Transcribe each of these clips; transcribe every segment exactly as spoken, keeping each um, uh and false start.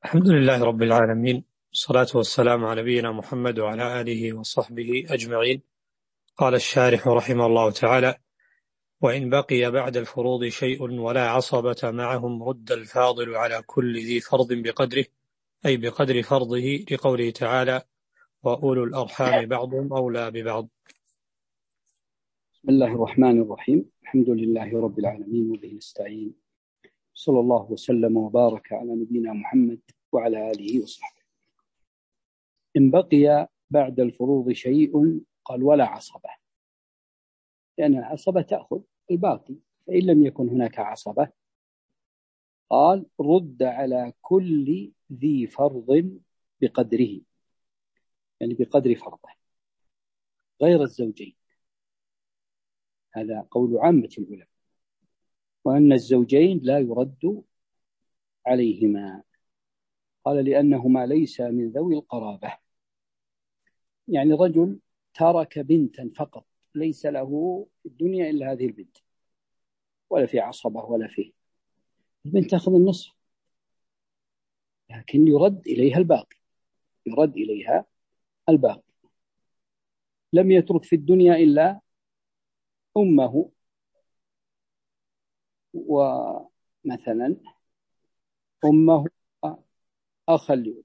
الحمد لله رب العالمين، والصلاة والسلام على نبينا محمد وعلى آله وصحبه أجمعين. قال الشارح رحمه الله تعالى: وإن بقي بعد الفروض شيء ولا عصبة معهم رد الفاضل على كل ذي فرض بقدره، أي بقدر فرضه، لقوله تعالى: وأولو الأرحام بعضهم أولى ببعض. بسم الله الرحمن الرحيم. الحمد لله رب العالمين وبه نستعين، صلى الله وسلم وبارك على نبينا محمد وعلى آله وصحبه. إن بقي بعد الفروض شيء، قال ولا عصبة، لأن العصبة تأخذ الباقي، فإن لم يكن هناك عصبة قال رد على كل ذي فرض بقدره، يعني بقدر فرضه غير الزوجين. هذا قول عامة العلماء، وأن الزوجين لا يرد عليهما. قال لأنهما ليس من ذوي القرابة، يعني رجل ترك بنتا فقط، ليس له في الدنيا إلا هذه البنت، ولا في عصبة ولا فيه، البنت تأخذ النصف، لكن يرد إليها الباقي، يرد إليها الباقي. لم يترك في الدنيا إلا أمه، ومثلا أمه أخا لأم،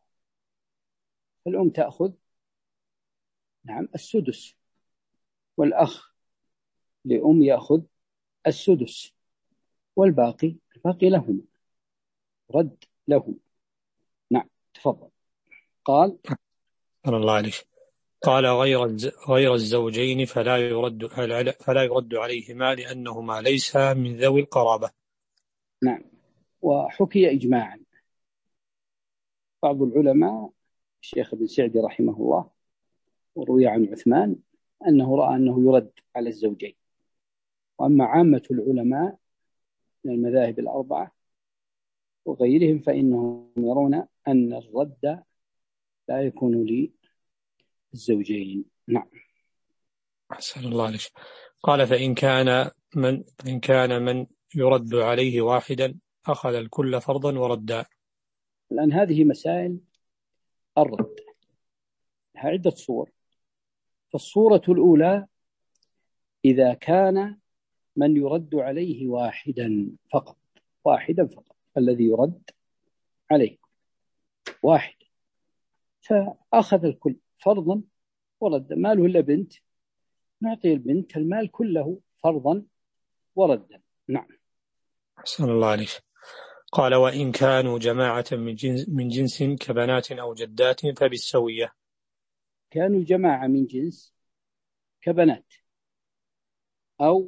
الأم تأخذ نعم السدس، والأخ لأم يأخذ السدس، والباقي الباقي لهم، رد لهم. نعم تفضل. قال الله عليك. قال غير غير الزوجين فلا يرد فلا يرد عليهما لأنهما ليس من ذوي القرابة. نعم. وحكي إجماعا، بعض العلماء الشيخ ابن سعدي رحمه الله وروي عن عثمان أنه رأى أنه يرد على الزوجين، وأما عامة العلماء من المذاهب الأربعة وغيرهم فإنهم يرون أن الرد لا يكون للزوجين. نعم. أحسن الله عليك. قال فإن كان من إن كان من يرد عليه واحدا أخذ الكل فرضا وردا. الآن هذه مسائل الرد لها عدة صور. فالصورة الأولى إذا كان من يرد عليه واحدا فقط، واحدا فقط الذي يرد عليه واحد، فأخذ الكل فرضا ورد، ماله إلا بنت، نعطي البنت المال كله فرضا وردا. نعم. أحسن الله عليك. قال وإن كانوا جماعة من جنس, من جنس كبنات أو جدات فبالسوية. كانوا جماعة من جنس كبنات أو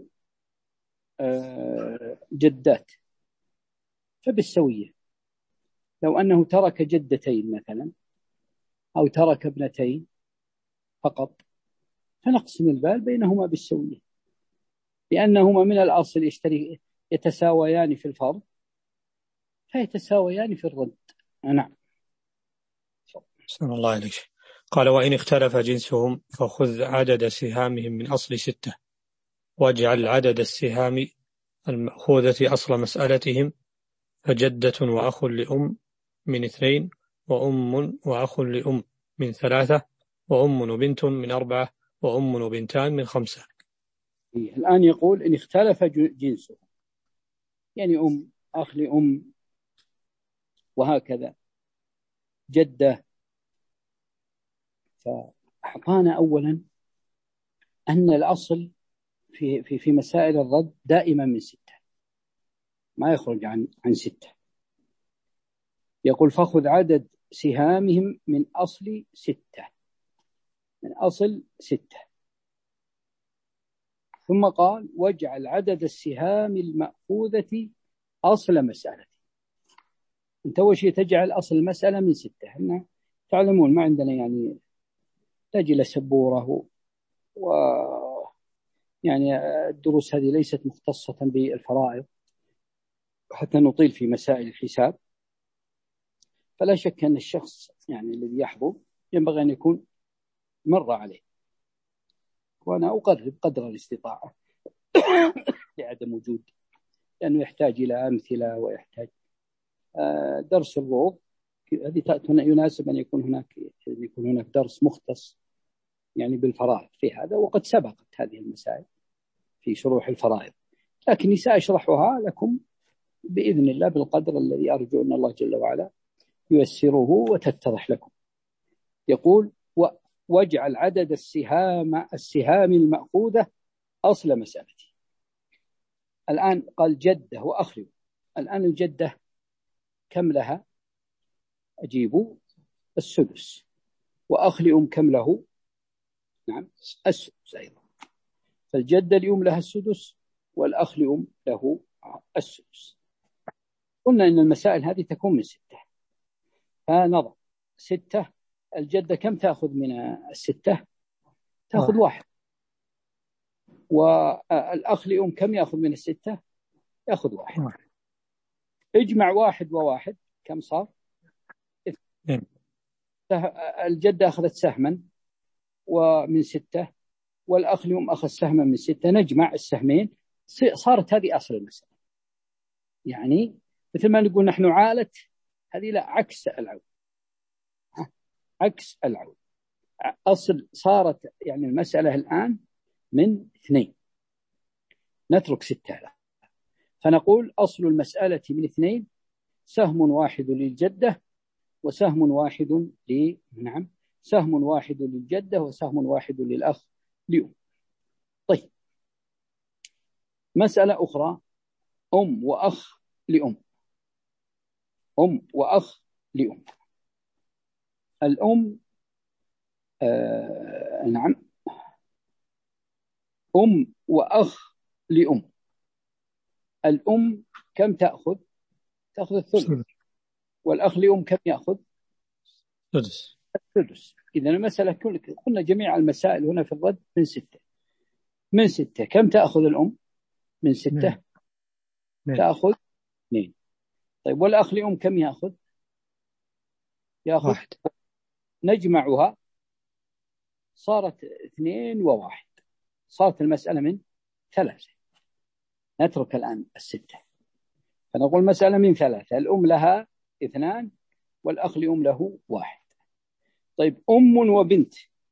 جدات فبالسوية. لو أنه ترك جدتين مثلا أو ترك ابنتين فقط فنقسم المال بينهما بالسوية، لأنهما من الأصل يشتري يتساويان في الفرض فيتساويان في الرد. نعم. أحسن الله عليك. قال وإن اختلف جنسهم فخذ عدد سهامهم من أصل ستة، واجعل عدد السهام المأخوذة أصل مسألتهم، فجدة وأخ لأم من اثنين، وأم وأخ لأم من ثلاثة، وأم وبنت من أربعة، وأم وبنتان من خمسة. الآن يقول إن اختلف جنسهم، يعني أم أخ لأم وهكذا جدة. فأعطانا أولا أن الأصل في في في مسائل الرد دائما من ستة، ما يخرج عن عن ستة. يقول فخذ عدد سهامهم من أصل ستة، من أصل ستة. ثم قال واجعل عدد السهام المأخوذة أصل مسألة. أنت أول شيء تجعل أصل المسألة من ستة. إحنا تعلمون ما عندنا يعني تجي سبورة، و يعني الدروس هذه ليست مختصة بالفرائض حتى نطيل في مسائل الحساب. فلا شك أن الشخص يعني الذي يحضر ينبغي أن يكون مر عليه، وأنا أقرب قدر الاستطاعة لعدم وجود، لأنه يحتاج إلى أمثلة ويحتاج درس الروض هذه يناسب أن يكون هناك يكون هناك درس مختص يعني بالفرائض في هذا، وقد سبقت هذه المسائل في شروح الفرائض، لكني سأشرحها لكم بإذن الله بالقدر الذي أرجو أن الله جل وعلا ييسره وتتضح لكم. يقول: واجعل عدد السهام السهام المأخوذة أصل مسألتي. الآن قال جدة وأخ لأم. الآن الجدة كم لها؟ أجيبوا السدس. وأخ لأم كم له؟ نعم السدس أيضا. فالجدة الأم لها السدس والأخ لأم له السدس. قلنا إن المسائل هذه تكون من ستة، فنضع ستة. الجدة كم تأخذ من الستة؟ تأخذ واحد. والأخ لأم كم يأخذ من الستة؟ يأخذ واحد. اجمع واحد وواحد كم صار؟ الجدة أخذت سهما ومن ستة، والأخ لأم أخذ سهما من ستة. نجمع السهمين، صارت هذه أصل المسألة. يعني مثل ما نقول نحن عالة، هذه لا، عكس العود، عكس العود. أصل صارت يعني المسألة الآن من اثنين، نترك ستة له، فنقول أصل المسألة من اثنين، سهم واحد للجدة وسهم واحد ل نعم سهم واحد للجدة وسهم واحد للأخ لأم. طيب، مسألة أخرى، أم وأخ لأم. أم وأخ لأم. الأم آه نعم أم وأخ لأم. الأم كم تأخذ؟ تأخذ الثلث. والأخ لأم كم يأخذ؟ السدس. السدس. إذن المسألة كل قلنا جميع المسائل هنا في الرد من ستة. من ستة كم تأخذ الأم؟ من ستة مين. تأخذ اثنين. طيب، والأخ لأم كم يأخذ؟ يأخذ واحد. نجمعها صارت اثنين وواحد، صارت المسألة من ثلاثة. نترك الآن الستة، فنقول مسألة من ثلاثة. الأم لها اثنان والأخ لأم له واحد. طيب، أم وبنت.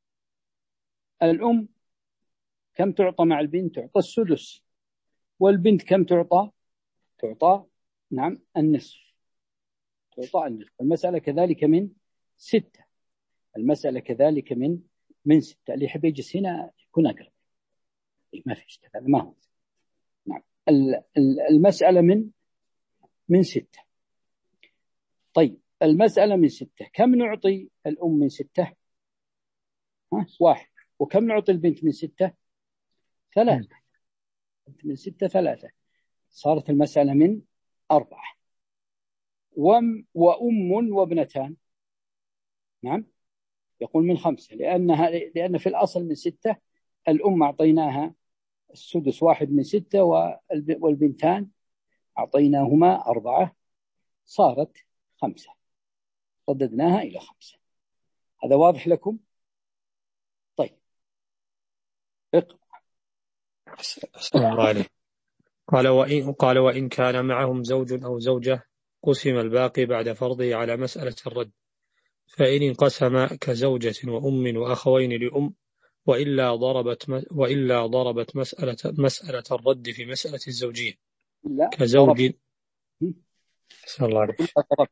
الأم كم تعطى مع البنت؟ تعطى السدس. والبنت كم تعطى؟ تعطى نعم النصف. تعطى النصف. المسألة كذلك من ستة. المسألة كذلك من من ستة. اللي يحب يجلس هنا يكون أقرب، ما في اشتغال، هذا ما هو. نعم، المسألة من من ستة. طيب، المسألة من ستة، كم نعطي الأم من ستة؟ ها؟ واحد. وكم نعطي البنت من ستة؟ ثلاثة. من ستة ثلاثة، صارت المسألة من أربعة. وم وأم وابنتان، نعم يقول من خمسة، لأنها لأن في الأصل من ستة. الأم أعطيناها السدس واحد من ستة، والبنتان أعطيناهما أربعة، صارت خمسة، رددناها إلى خمسة. هذا واضح لكم؟ طيب، اقرأ. أحسن الله عليه. قال وإن, قال وإن كان معهم زوج أو زوجة قسم الباقي بعد فرضه على مسألة الرد، فإن انقسم كزوجة وأم وأخوين لأم، وإلا ضربت وإلا ضربت مسألة مسألة الرد في مسألة الزوجية كزوج. أحسن الله عليه.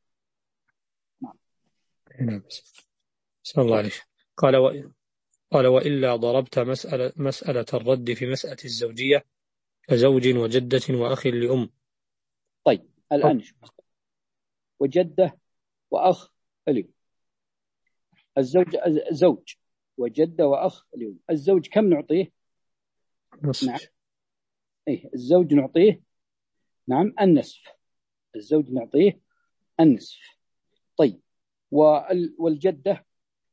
أحسن الله عليه. قال وإن قال وإلا ضربت مسألة مسألة الرد في مسألة الزوجية كزوج وجدة وأخ لأم. طيب، الآن وجدة وأخ لأم. الزوج زوج وجدة وأخ لأم. الزوج كم نعطيه؟ نصف. نعم، إيه الزوج نعطيه نعم النصف. الزوج نعطيه النصف. طيب، والجدة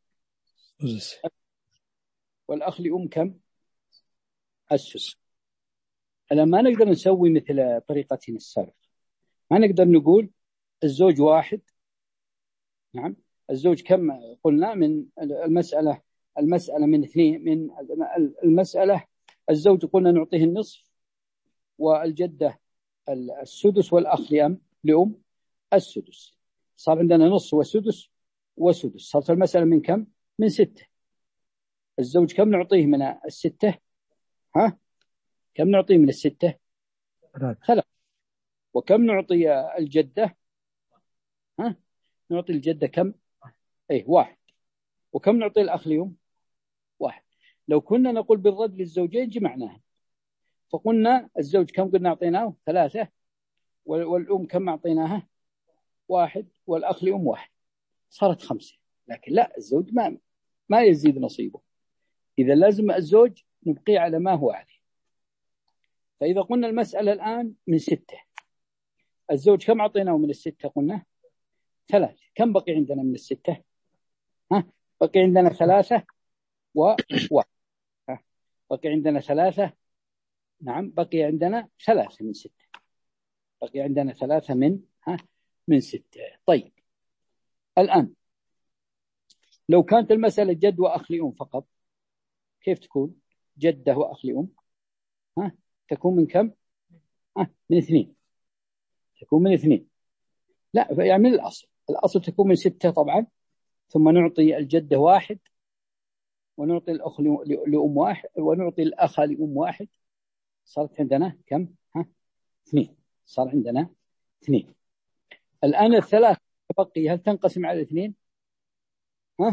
والأخ لأم كم؟ السدس. الآن ما نقدر نسوي مثل طريقتنا السابقة. ما نقدر نقول الزوج واحد. نعم، الزوج كم قلنا من المسألة؟ المسألة من اثنين. من المسألة الزوج قلنا نعطيه النصف، والجدة السدس، والأخ لأم لأم السدس. صار عندنا نص وسدس وسدس، صارت المسألة من كم؟ من ستة. الزوج كم نعطيه من الستة؟ ها؟ كم نعطيه من الستة؟ ثلاث. وكم نعطي الجدة؟ ها؟ نعطي الجدة كم؟ ايه واحد. وكم نعطي الأخ اليوم؟ واحد. لو كنا نقول بالرد للزوجين جمعناها، فقلنا الزوج كم قلنا أعطيناه؟ ثلاثة. والأم كم أعطيناها؟ واحد. والأخ لأم واحد، صارت خمسة. لكن لا، الزوج ما ما يزيد نصيبه، إذا لازم الزوج نبقي على ما هو عليه. فإذا قلنا المسألة الآن من ستة، الزوج كم أعطيناه من الستة؟ قلنا ثلاثة. كم بقي عندنا من الستة؟ ها؟ بقي عندنا ثلاثة وواحد. ها؟ بقي عندنا ثلاثة. نعم، بقي عندنا ثلاثة من ستة. بقي عندنا ثلاثة من ها من ستة. طيب الآن لو كانت المسألة جد وأخ لأم فقط، كيف تكون؟ جدة وأخ لأم، ها تكون من كم؟ ها من اثنين. تكون من اثنين. لا يعني من الأصل، الأصل تكون من ستة طبعا، ثم نعطي الجدة واحد، ونعطي الأخ لأم واحد، ونعطي الأخ لأم واحد. صارت عندنا كم؟ ها اثنين. صار عندنا اثنين. الآن الثلاث بقي هل تنقسم على الاثنين؟ ها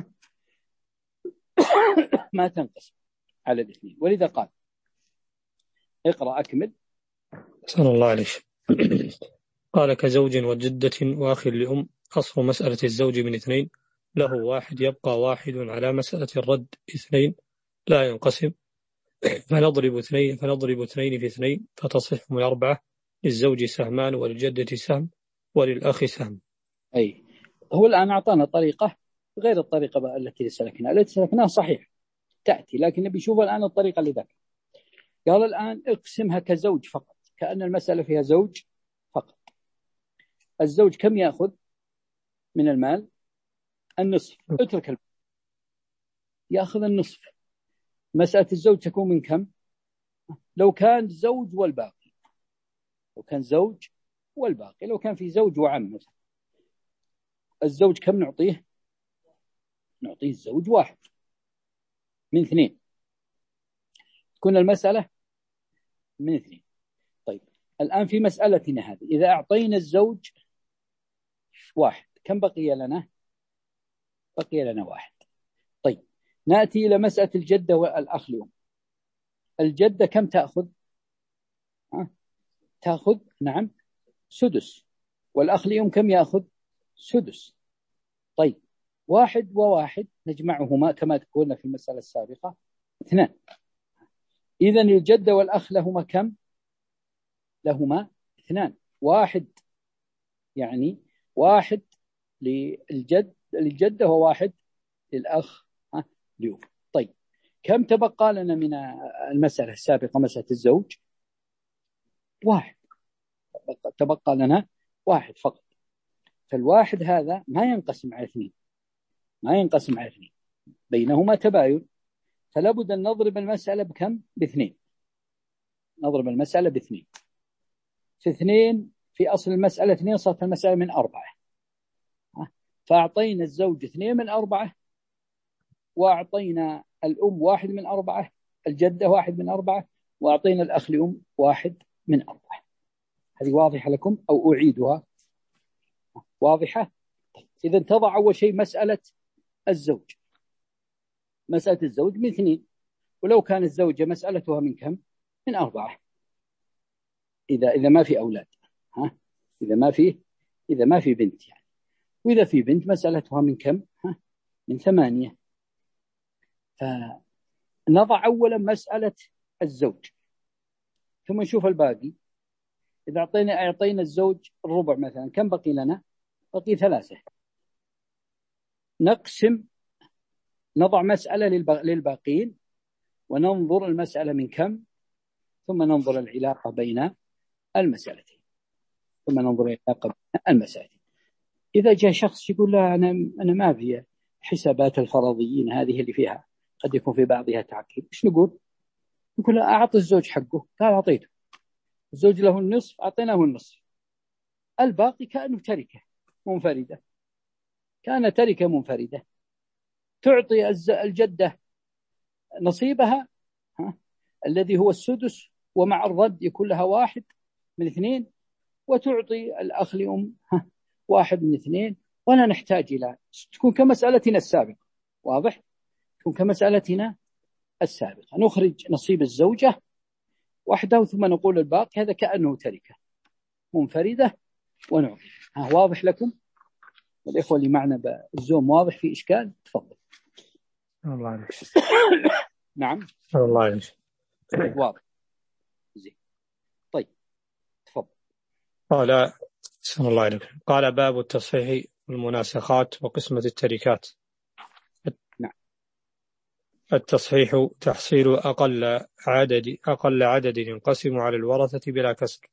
ما تنقسم على الاثنين. ولذا قال اقرأ أكمل. صلى الله عليه. قال كزوج وجدة وأخ لأم. أصل مسألة الزوج من اثنين، له واحد يبقى واحد على مسألة الرد اثنين لا ينقسم، فنضرب اثنين فنضرب اثنين في اثنين فتصح من أربعة. للزوج سهمان وللجدة سهم وللأخ سهم. أي هو الآن أعطانا طريقة غير الطريقة التي سلكناها. التي سلكناها صحيح تأتي، لكن نبي نشوف الآن الطريقة اللي ذاك. قال الآن اقسمها كزوج فقط، كأن المسألة فيها زوج فقط. الزوج كم يأخذ من المال؟ النصف. اترك المال، يأخذ النصف. مسألة الزوج تكون من كم؟ لو كان زوج والباقي، لو كان زوج والباقي، لو كان في زوج وعم مثلا، الزوج كم نعطيه؟ نعطيه الزوج واحد من اثنين، تكون المسألة من اثنين. طيب الآن في مسألتنا هذه إذا أعطينا الزوج واحد كم بقي لنا؟ بقي لنا واحد. طيب نأتي إلى مسألة الجدة والأخ لأم. الجدة كم تأخذ؟ ها؟ تأخذ نعم سدس. والأخ لأم كم يأخذ؟ سدس. طيب واحد وواحد نجمعهما كما تقولنا في المسألة السابقة اثنان. إذن الجدة والأخ لهما كم؟ لهما اثنان. واحد يعني واحد للجد للجدة وواحد للأخ ها لأم. طيب كم تبقى لنا من المسألة السابقة مسألة الزوج؟ واحد. تبقى لنا واحد فقط. فالواحد هذا ما ينقسم على اثنين، ما ينقسم على اثنين، بينهما تباين. فلا بد أن نضرب المسألة بكم؟ باثنين. نضرب المسألة باثنين. في اثنين في أصل المسألة اثنين، صارت المسألة من أربعة. فأعطينا الزوج اثنين من أربعة، وأعطينا الأم واحد من أربعة، الجدة واحد من أربعة، وأعطينا الأخ لأم واحد من أربعة. هذه واضحة لكم أو أعيدها؟ واضحة؟ إذا تضع أول شيء مسألة الزوج. مسألة الزوج من اثنين، ولو كان الزوجة مسألتها من كم؟ من أربعة. إذا إذا ما في أولاد، ها إذا ما في إذا ما في بنت يعني. وإذا في بنت مسألتها من كم؟ ها من ثمانية. فنضع أولا مسألة الزوج، ثم نشوف الباقي. إذا أعطينا أعطينا الزوج الربع مثلا، كم بقي لنا؟ بقي ثلاثة. نقسم، نضع مسألة للباقين، وننظر المسألة من كم، ثم ننظر العلاقة بين المسألتين ثم ننظر العلاقة بين المسألتين. إذا جاء شخص يقول لا أنا أنا ما في حسابات الفرضيين هذه اللي فيها قد يكون في بعضها تعقيد، إيش نقول؟ نقول أعطي الزوج حقه. قال أعطيته، الزوج له النصف، أعطيناه النصف، الباقي كأنه تركة منفردة، كان تركة منفردة، تعطي الجدة نصيبها ها الذي هو السدس، ومع الرد يكون لها واحد من اثنين، وتعطي الأخ لأم ها واحد من اثنين، ولا نحتاج إلى تكون كمسألتنا السابقة. واضح؟ تكون كمسألتنا السابقة، نخرج نصيب الزوجة وحده ثم نقول الباقي، هذا كأنه تركة منفردة ونعطي. ها واضح لكم؟ الإخوة اللي معنا بالزوم واضح في إشكال؟ تفضل. الله عليك. نعم الله عليك. واضح زين. طيب تفضل. قال صلى الله عليه وسلم قال باب التصحيح والمناسخات وقسمة التركات. نعم. التصحيح تحصيل أقل عدد أقل عدد ينقسم على الورثة بلا كسر.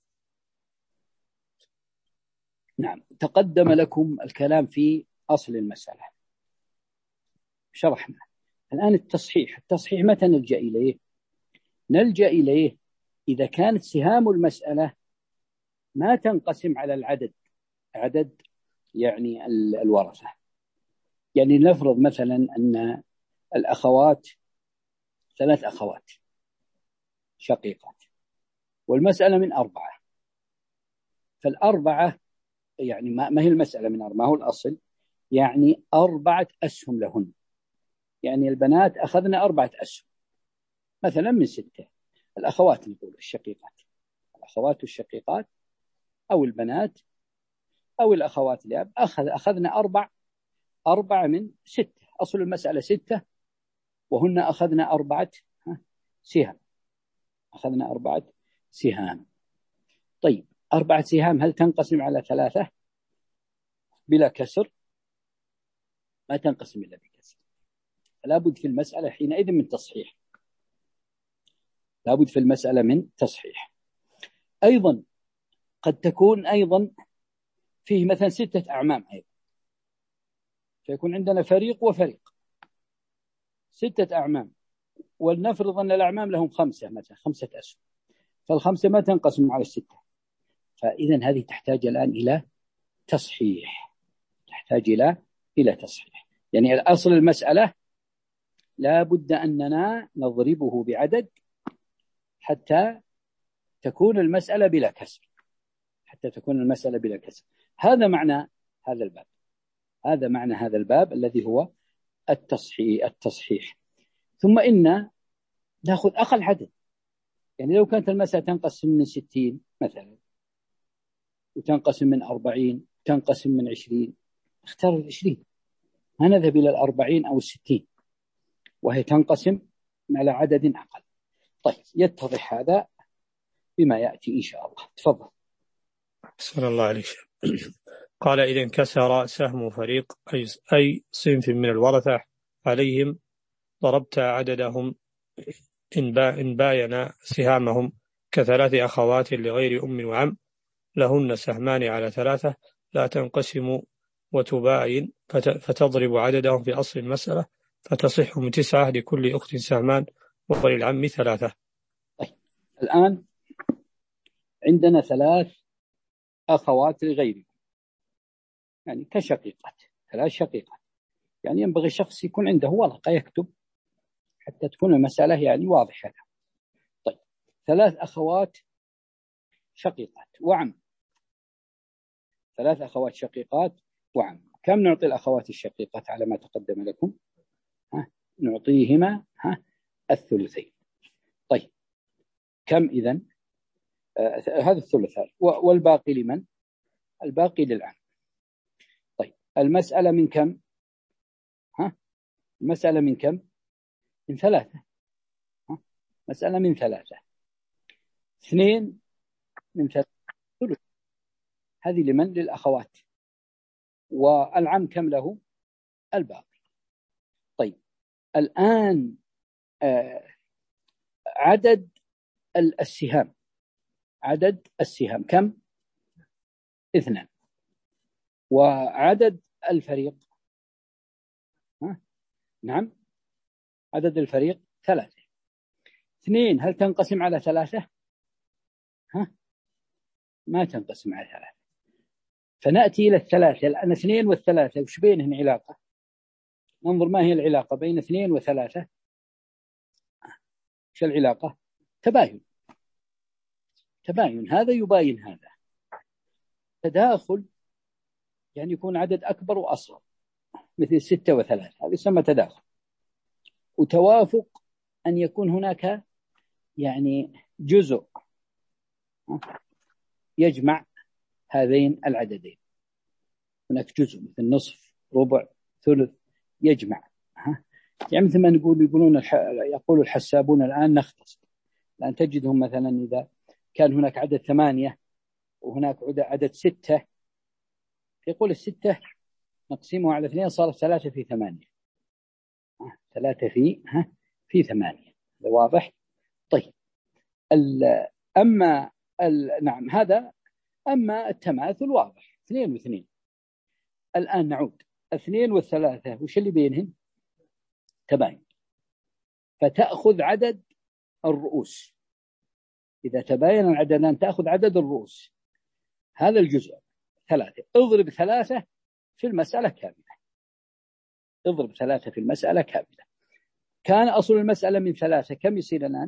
نعم. تقدم لكم الكلام في أصل المسألة، شرحنا. الآن التصحيح، التصحيح متى نلجأ إليه؟ نلجأ إليه إذا كانت سهام المسألة ما تنقسم على العدد، عدد يعني الورثة. يعني نفرض مثلا أن الأخوات ثلاث أخوات شقيقات، والمسألة من أربعة، فالأربعة يعني ما هي المسألة من أربعة، ما هو الأصل؟ يعني أربعة أسهم لهن، يعني البنات أخذنا أربعة أسهم مثلا من ستة. الأخوات نقول الشقيقات، الأخوات الشقيقات أو البنات أو الأخوات الأب أخذ أخذنا أربع أربعة من ستة، أصل المسألة ستة وهن أخذنا أربعة سهام، أخذنا أربعة سهام. طيب أربعة سهام هل تنقسم على ثلاثة بلا كسر؟ ما تنقسم إلا بكسر، فلا بد في المسألة حينئذ من تصحيح، لا بد في المسألة من تصحيح. أيضا قد تكون أيضا فيه مثلا ستة أعمام أيضا، فيكون عندنا فريق وفريق، ستة أعمام، ولنفرض أن الأعمام لهم خمسة مثلا، خمسة أسهم، فالخمسة ما تنقسم على الستة، فإذا هذه تحتاج الآن إلى تصحيح، تحتاج إلى إلى تصحيح. يعني الأصل المسألة لا بد أننا نضربه بعدد حتى تكون المسألة بلا كسر، حتى تكون المسألة بلا كسر. هذا معنى هذا الباب، هذا معنى هذا الباب الذي هو التصحيح التصحيح. ثم إن نأخذ أقل عدد، يعني لو كانت المسألة تنقسم من ستين مثلا، وتنقسم من أربعين، تنقسم من عشرين، اختار العشرين، ما نذهب إلى الأربعين أو الستين، وهي تنقسم على عدد أقل. طيب يتضح هذا بما يأتي إن شاء الله. تفضل. صلى الله عليه وسلم قال إذا انكسر سهم فريق أي, أي صنف من الورثة عليهم ضربت عددهم إن باين سهامهم كثلاث أخوات لغير أم وعم لهن سهمان على ثلاثة لا تنقسم وتباين فتضرب عددهم في أصل المسألة فتصح من تسعة لكل أخت سهمان وللعم ثلاثة. طيب الآن عندنا ثلاث أخوات لغيرهم، يعني كشقيقات، ثلاث شقيقات، يعني ينبغي شخص يكون عنده ورقة يكتب حتى تكون المسألة يعني واضحة. طيب ثلاث أخوات شقيقات وعم، ثلاث أخوات شقيقات وعم، كم نعطي الأخوات الشقيقات على ما تقدم لكم؟ ها؟ نعطيهما ها؟ الثلثين. طيب كم إذن؟ آه هذا الثلثان، والباقي لمن؟ الباقي للعم. طيب المسألة من كم؟ ها؟ المسألة من كم؟ من ثلاثة. ها؟ مسألة من ثلاثة، اثنين من ثلاثة ثلث، هذه لمن؟ للأخوات، والعم كم له؟ الباقي. طيب الآن آه عدد السهام، عدد السهام كم؟ اثنان. وعدد الفريق ها؟ نعم عدد الفريق ثلاثة. اثنين هل تنقسم على ثلاثة؟ ها؟ ما تنقسم على ثلاثة، فنأتي إلى الثلاثة. الآن اثنين والثلاثة وش بينهن علاقة؟ ننظر ما هي العلاقة بين اثنين وثلاثة. وش العلاقة؟ تباين. تباين، هذا يباين هذا. تداخل يعني يكون عدد أكبر وأصغر، مثل ستة وثلاثة، هذا يسمى تداخل. وتوافق أن يكون هناك يعني جزء يجمع هذين العددين. هناك جزء مثل نصف، ربع، ثلث يجمع. يعني مثل ما نقول يقولون الح... يقول الحسابون الآن نختصر. الآن تجدهم مثلا إذا كان هناك عدد ثمانية وهناك عدد ستة، يقول الستة نقسمها على اثنين صارت ثلاثة في ثمانية. ثلاثة في ها في ثمانية. واضح؟ طيب ال... أما ال... نعم هذا. أما التماثل واضح، اثنين واثنين. الآن نعود اثنين والثلاثة، وش اللي بينهن؟ تباين. فتأخذ عدد الرؤوس. إذا تباين العددان تأخذ عدد الرؤوس. هذا الجزء ثلاثة. اضرب ثلاثة في المسألة كاملة. اضرب ثلاثة في المسألة كاملة. كان أصل المسألة من ثلاثة، كم يصير الآن؟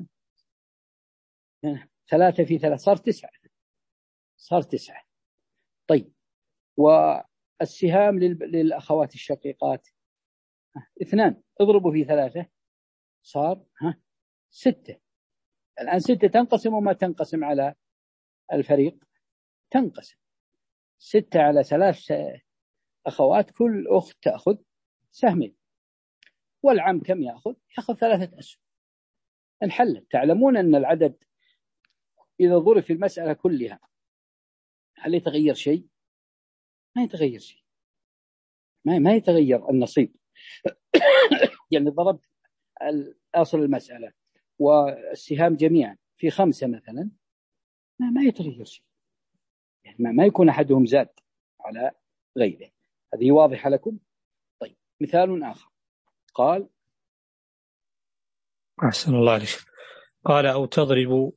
ثلاثة في ثلاثة صار تسعة. صار تسعة. طيب والسهام للأخوات الشقيقات اثنان، اضربوا في ثلاثة صار ها ستة. الآن ستة تنقسم وما تنقسم على الفريق؟ تنقسم. ستة على ثلاث أخوات، كل أخت تأخذ سهمين. والعم كم يأخذ؟ يأخذ ثلاثة أسهم. انحلت. تعلمون أن العدد إذا ضرب في المسألة كلها هل يتغير شيء؟ ما يتغير شيء. ما ما يتغير النصيب. يعني ضربت أصل المسألة والسهام جميعا في خمسة مثلا، ما ما يتغير شيء. يعني ما, ما يكون أحدهم زاد على غيره. هذه واضحة لكم؟ طيب مثال آخر. قال أحسن الله عليك. قال أو تضرب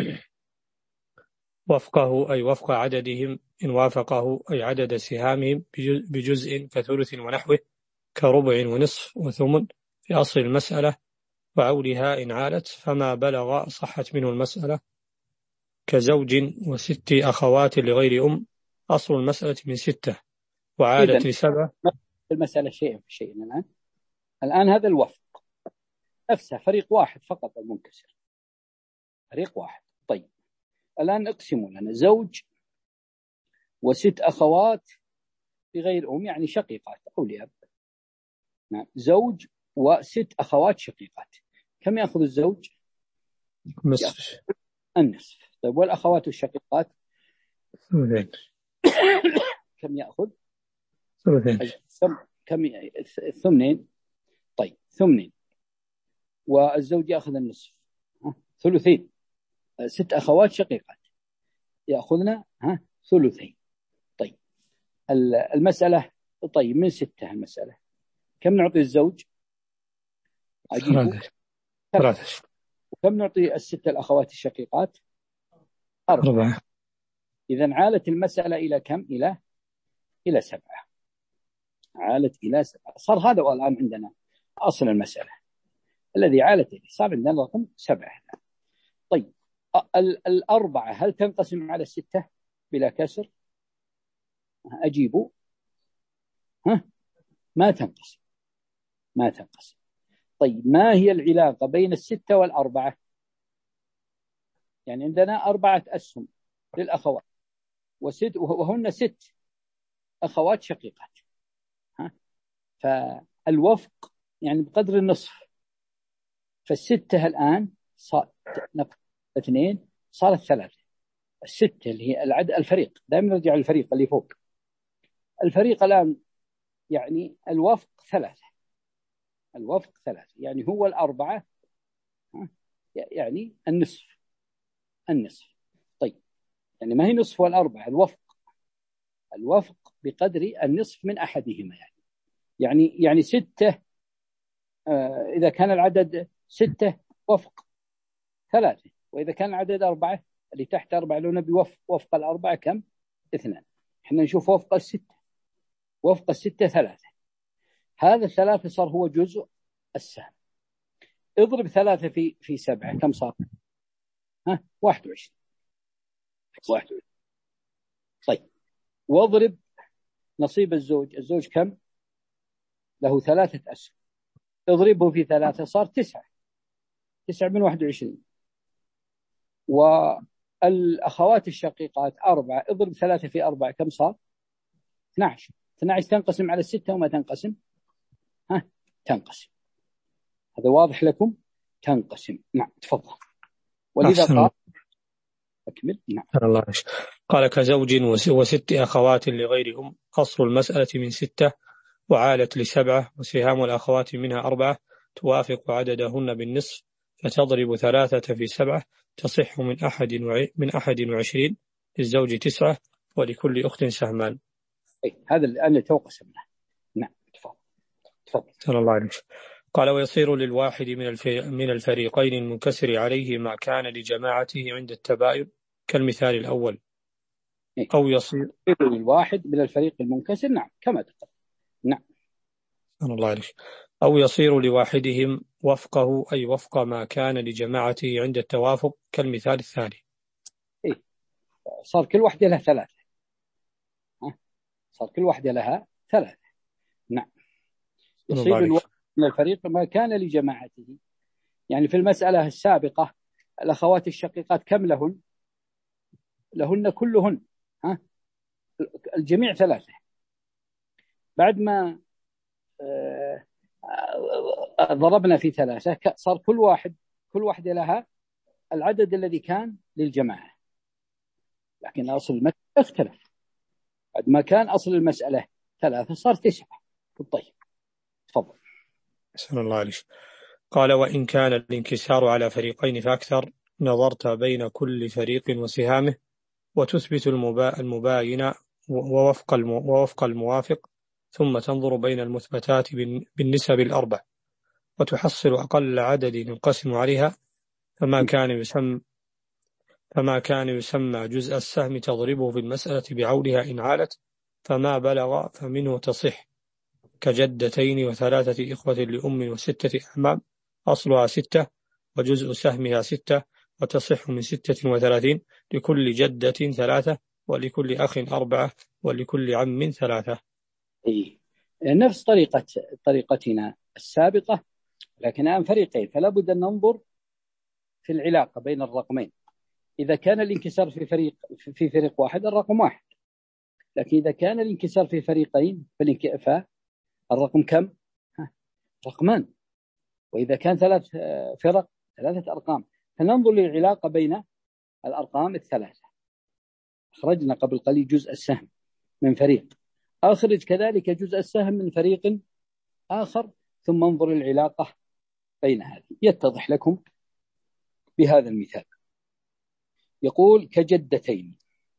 وفقه أي وفق عددهم إن وافقه أي عدد سهامهم بجزء كثلث ونحوه كربع ونصف وثمن في أصل المسألة وعولها إن عالت فما بلغ صحت منه المسألة كزوج وست أخوات لغير أم أصل المسألة من ستة وعالت لسبع. المسألة شيء في شيء الآن. الآن هذا الوفق نفسه فريق واحد فقط المنكسر، فريق واحد. طيب الآن اقسموا لنا زوج وست أخوات لغير أم، يعني شقيقات أو لأب. نعم. زوج وست أخوات شقيقات، كم يأخذ الزوج؟ نصف. النصف. طيب والأخوات الشقيقات ثمنين. كم يأخذ؟ ثمنين. كم كم ثمنين. طيب ثمنين. والزوج يأخذ النصف ثلثين. ست أخوات شقيقات يأخذنا ها ثلثين. طيب المسألة طيب من ستة المسألة كم نعطي الزوج؟ ثلاثة. وكم نعطي الستة الأخوات الشقيقات؟ أربعة. إذن عالت المسألة إلى كم؟ إلى إلى سبعة. عالت إلى سبعة. صار هذا الآن عندنا أصل المسألة الذي عالت إليه، صار عندنا رقم سبعة. طيب الأربعة هل تنقسم على الستة بلا كسر؟ أجيبوا. ها ما تنقسم. ما تنقسم. طيب ما هي العلاقة بين الستة والأربعة؟ يعني عندنا أربعة أسهم للأخوات وست وهن ست أخوات شقيقات. ها فالوفق يعني بقدر النصف. فالستة الآن صارت اثنين صارت ثلاثة. الستة اللي هي العدد الفريق، دائما نرجع للفريق اللي فوق. الفريق الآن يعني الوفق ثلاثة. الوفق ثلاثة يعني هو الأربعة يعني النصف. النصف. طيب يعني ما هي نصف والأربعة، الوفق. الوفق بقدر النصف من أحدهما. يعني يعني يعني ستة آه إذا كان العدد ستة وفق ثلاثة، وإذا كان العدد أربعة اللي تحت أربعة لو نبي وفق وفق الأربعة كم؟ اثنان. احنا نشوف وفق الستة، وفق الستة ثلاثة، هذا الثلاثة صار هو جزء السهم. اضرب ثلاثة في في سبعة كم صار؟ ها واحد وعشرين. واحد وعشرين. طيب واضرب نصيب الزوج، الزوج كم؟ له ثلاثة أسهم، اضربه في ثلاثة صار تسعة، تسعة من واحد وعشرين. والأخوات الشقيقات أربعة، اضرب ثلاثة في أربعة كم صار؟ اثني عشر. اثني عشر تنقسم على الستة وما تنقسم؟ ها تنقسم. هذا واضح لكم؟ تنقسم. نعم تفضل. ولذا قال أكمل. نعم الله. قال كزوج وست أخوات لغيرهم، أصل المسألة من ستة وعالت لسبعة، وسهام الأخوات منها أربعة توافق عددهن بالنصف، فتضرب ثلاثة في سبعة تصح من أحد من أحد وعشرين، للزوج تسعة ولكل أخت سهمان. أي هذا الآن توقسمنا. نعم تفضل تفضل. صلى الله عليه وسلم. قال ويصير للواحد من من الفريقين المنكسر عليه ما كان لجماعته عند التباين كالمثال الأول. إيه؟ أو يصير للواحد من الفريق المنكسر. نعم كما تقدم. نعم. صلى الله عليه وسلم. أو يصير لواحدهم وفقه، أي وفق ما كان لجماعته عند التوافق كالمثال الثاني. إيه؟ صار كل واحدة لها ثلاثة. ها؟ صار كل واحدة لها ثلاثة. نعم. يصير الواحد من الفريق ما كان لجماعته، يعني في المسألة السابقة الأخوات الشقيقات كم لهن؟ لهن كلهن. ها؟ الجميع ثلاثة. بعد ما ضربنا في ثلاثة صار كل واحد كل واحدة لها العدد الذي كان للجماعة، لكن أصل المسألة اختلف. بعد ما كان أصل المسألة ثلاثة صار تسعة. طيب تفضل. صلى الله عليه وسلم. قال وإن كان الانكسار على فريقين فأكثر، نظرت بين كل فريق وسهامه، وتثبت المبا... المباين ووفق, الم... ووفق الموافق، ثم تنظر بين المثبتات بالنسب الأربع، وتحصل أقل عدد ينقسم عليها، فما كان يسمى فما كان يسمى جزء السهم تضربه في المسألة بعولها إن عالت، فما بلغ فمنه تصح، كجدتين وثلاثة إخوة لأم وستة أعمام، أصلها ستة وجزء سهمها ستة، وتصح من ستة وثلاثين، لكل جدة ثلاثة ولكل أخ أربعة ولكل عم ثلاثة. إيه؟ نفس طريقة طريقتنا السابقة، لكن الآن فريقين، فلا بد أن ننظر في العلاقة بين الرقمين. إذا كان الانكسار في فريق في فريق واحد الرقم واحد، لكن إذا كان الانكسار في فريقين فالرقم كم؟ رقمان. وإذا كان ثلاث فرق ثلاثة أرقام، فننظر للعلاقة بين الأرقام الثلاثة. أخرجنا قبل قليل جزء السهم من فريق، أخرج كذلك جزء السهم من فريق آخر، ثم انظر العلاقة بين هذه، يتضح لكم بهذا المثال. يقول كجدتين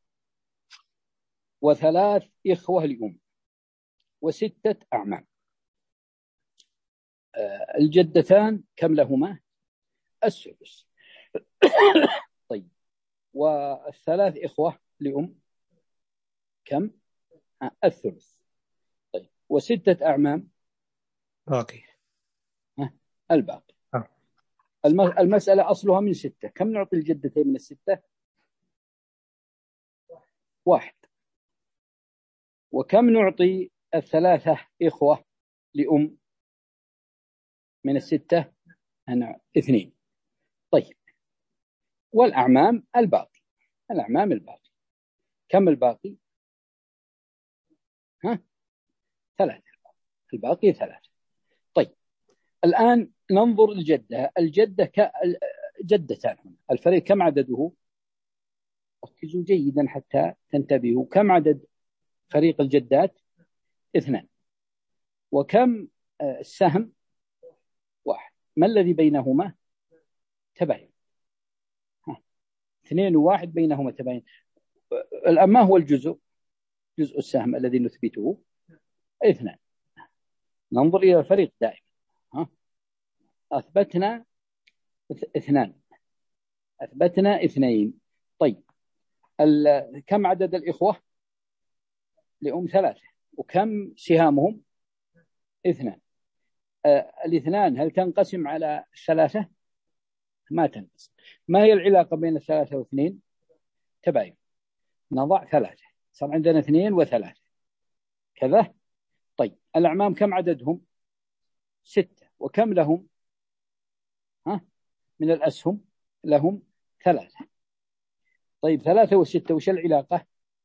وثلاث إخوة لأم وستة أعمام. آه الجدتان كم لهما؟ السدس. طيب والثلاث إخوة لأم كم؟ آه الثلث. طيب وستة أعمام باقي. آه الباقي. آه. المسألة أصلها من ستة، كم نعطي الجدتين من الستة؟ واحد. وكم نعطي الثلاثة إخوة لأم من الستة؟ أنا اثنين. طيب والأعمام الباقي، الأعمام الباقي كم الباقي؟ ها ثلاثة، الباقي ثلاثة. طيب الآن ننظر الجدة، الجدة ك... جدتان هنا، الفريق كم عدده؟ ركزوا جيدا حتى تنتبهوا. كم عدد فريق الجدات؟ اثنان. وكم السهم؟ واحد. ما الذي بينهما؟ تباين. اثنين وواحد بينهما تباين. الآن ما هو الجزء؟ جزء السهم الذي نثبته اثنان. ننظر إلى الفريق دائما. ها؟ أثبتنا اثنان، أثبتنا اثنين. طيب كم عدد الإخوة؟ لأم ثلاثة. وكم سهامهم؟ اثنان. آه الاثنان هل تنقسم على الثلاثة؟ ما تنقسم. ما هي العلاقة بين الثلاثة واثنين؟ تباين. نضع ثلاثة، صار عندنا اثنين وثلاثة كذا. طيب الأعمام كم عددهم؟ ستة. وكم لهم ها من الأسهم؟ لهم ثلاثة. طيب ثلاثة وستة وش العلاقة؟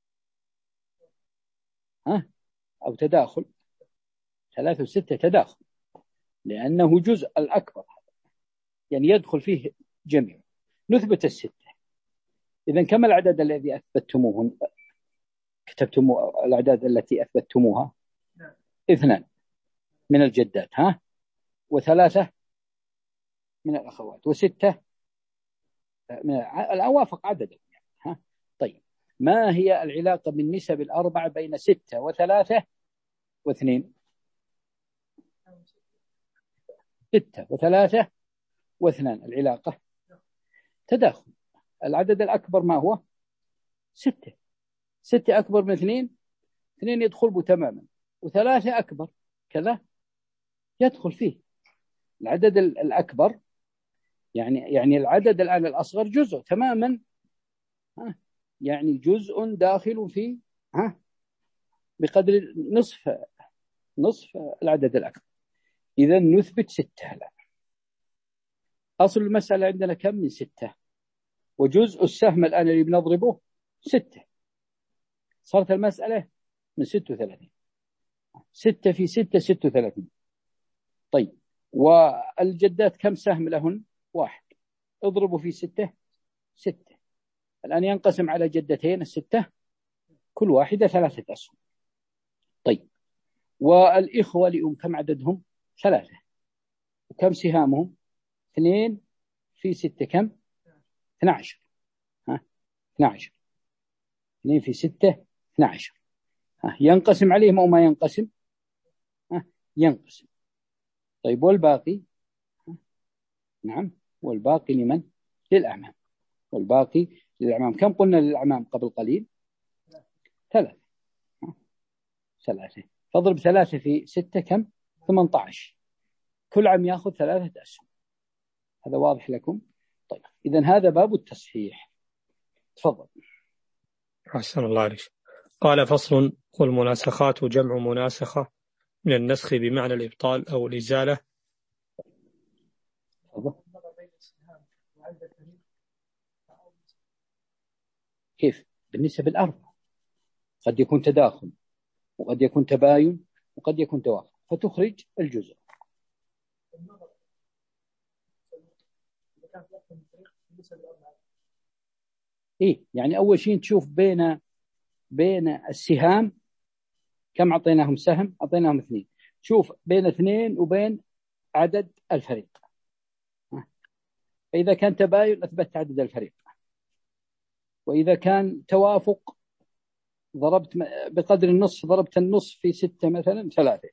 ها أو تداخل. ثلاثة وستة تداخل لأنه جزء الأكبر يعني يدخل فيه جميع. نثبت الستة. إذن كم العدد الذي أثبتموه؟ كتبتم الأعداد التي أثبتموها؟ اثنان من الجدات ها وثلاثة من الأخوات وستة من الأوافق عددا يعني. ها طيب ما هي العلاقة بالنسب الأربعة بين ستة وثلاثة واثنين؟ ستة وثلاثة واثنان العلاقة تداخل. العدد الأكبر ما هو؟ ستة. ستة أكبر من اثنين، اثنين يدخل به تماما، وثلاثة أكبر كذا يدخل فيه. العدد الأكبر يعني يعني العدد الآن الأصغر جزء تماما ها يعني جزء داخل فيه ها بقدر نصف نصف العدد الأكبر. إذا نثبت ستة. لا. أصل المسألة عندنا كم من ستة؟ وجزء السهم الآن اللي بنضربه ستة. صارت المسألة من ستة وثلاثين. ستة في ستة ستة وثلاثين. طيب والجدات كم سهم لهن؟ واحد. اضربوا في ستة ستة. الآن ينقسم على جدتين الستة كل واحدة ثلاثة أسهم. طيب والإخوة لأم كم عددهم؟ ثلاثة. وكم سهامهم؟ اثنين في ستة كم؟ اثنى عشر. ها اثنى عشر. اثنين في ستة اثنى عشر. ها ينقسم عليهم أو ما ينقسم؟ ها ينقسم. طيب والباقي؟ نعم والباقي لمن؟ للأعمام. والباقي للأعمام. كم قلنا للأعمام قبل قليل؟ ثلاثة. ثلاثة. فاضرب ثلاثة في ستة كم؟ ثمانية عشر. كل عام يأخذ ثلاثة أسهم. هذا واضح لكم؟ طيب إذن هذا باب التصحيح. تفضل. أحسن الله عليك. قال فصل: والمناسخات جمع مناسخة من النسخ بمعنى الإبطال أو الإزالة. تفضل. كيف؟ بالنسبة للأربعة قد يكون تداخل وقد يكون تباين وقد يكون توافق فتخرج الجزء. إيه يعني أول شيء تشوف بين بين السهام كم أعطيناهم سهم؟ أعطيناهم اثنين. شوف بين اثنين وبين عدد الفريق. إذا كان تباين أثبت عدد الفريق، وإذا كان توافق ضربت بقدر النصف، ضربت النصف في ستة مثلا ثلاثة.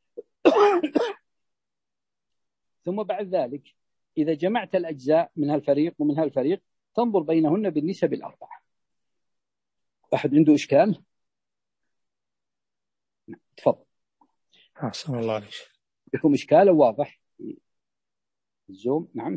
ثم بعد ذلك إذا جمعت الأجزاء من هالفريق ومن هالفريق تنظر بينهن بالنسب الأربعة. أحد عنده إشكال؟ تفضل. أحسن الله عليك. بكم إشكال واضح الزوم؟ نعم.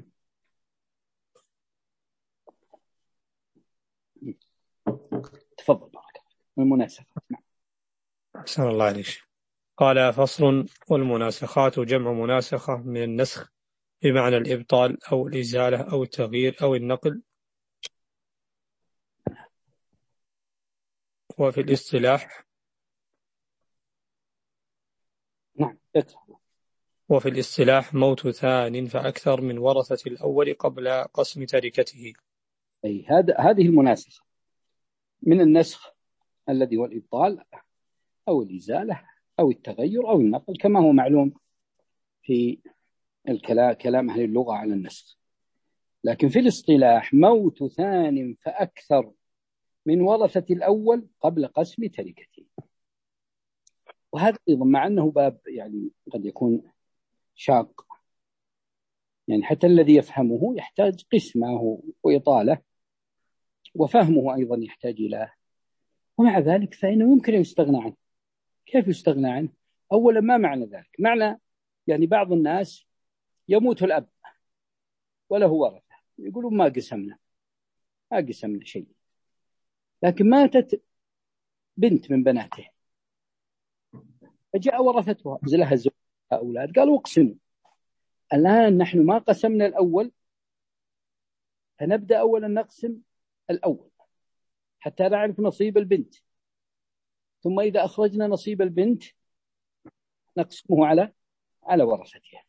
تفضل بارك المناسخة. نعم. أحسن الله عليك. قال فصل: والمناسخات جمع مناسخة من النسخ بمعنى الإبطال أو الإزالة أو التغيير أو النقل. وفي الاصطلاح نعم اقرأ. وفي الاصطلاح موت ثان فأكثر من ورثة الأول قبل قسم تركته. أي هذا هذه المناسخة من النسخ الذي هو الإبطال أو الإزالة أو التغير أو النقل كما هو معلوم في الكلام كلام أهل اللغة على النسخ. لكن في الاصطلاح موت ثان فأكثر من ورثة الأول قبل قسم تركته. وهذا أيضا مع أنه باب يعني قد يكون شاق، يعني حتى الذي يفهمه يحتاج قسمه وإطالة، وفهمه أيضا يحتاج إلى ومع ذلك فإنه يمكن أن يستغنى عنه. كيف يستغنى عنه؟ أولا ما معنى ذلك؟ معنى يعني بعض الناس يموت الأب وله ورثة، يقولون ما قسمنا ما قسمنا شيء، لكن ماتت بنت من بناته فجاء ورثتها لها زوج أولاد، قالوا اقسموا. الآن نحن ما قسمنا الأول، فنبدأ أولا نقسم الأول حتى نعرف نصيب البنت، ثم إذا أخرجنا نصيب البنت نقسمه على على ورثتها.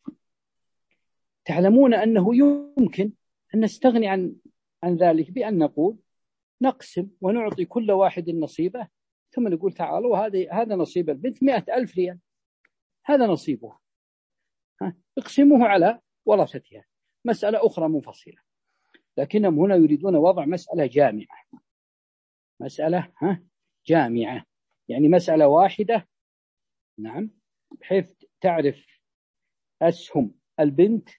تعلمون أنه يمكن أن نستغني عن عن ذلك بأن نقول نقسم ونعطي كل واحد نصيبه، ثم نقول تعالوا هذا هذا نصيب البنت مئة ألف ريال، هذا نصيبه، ها اقسموه على ورثتها. مسألة أخرى منفصلة، لكنهم هنا يريدون وضع مسألة جامعة، مسألة ها جامعة، يعني مسألة واحدة، نعم، بحيث تعرف أسهم البنت،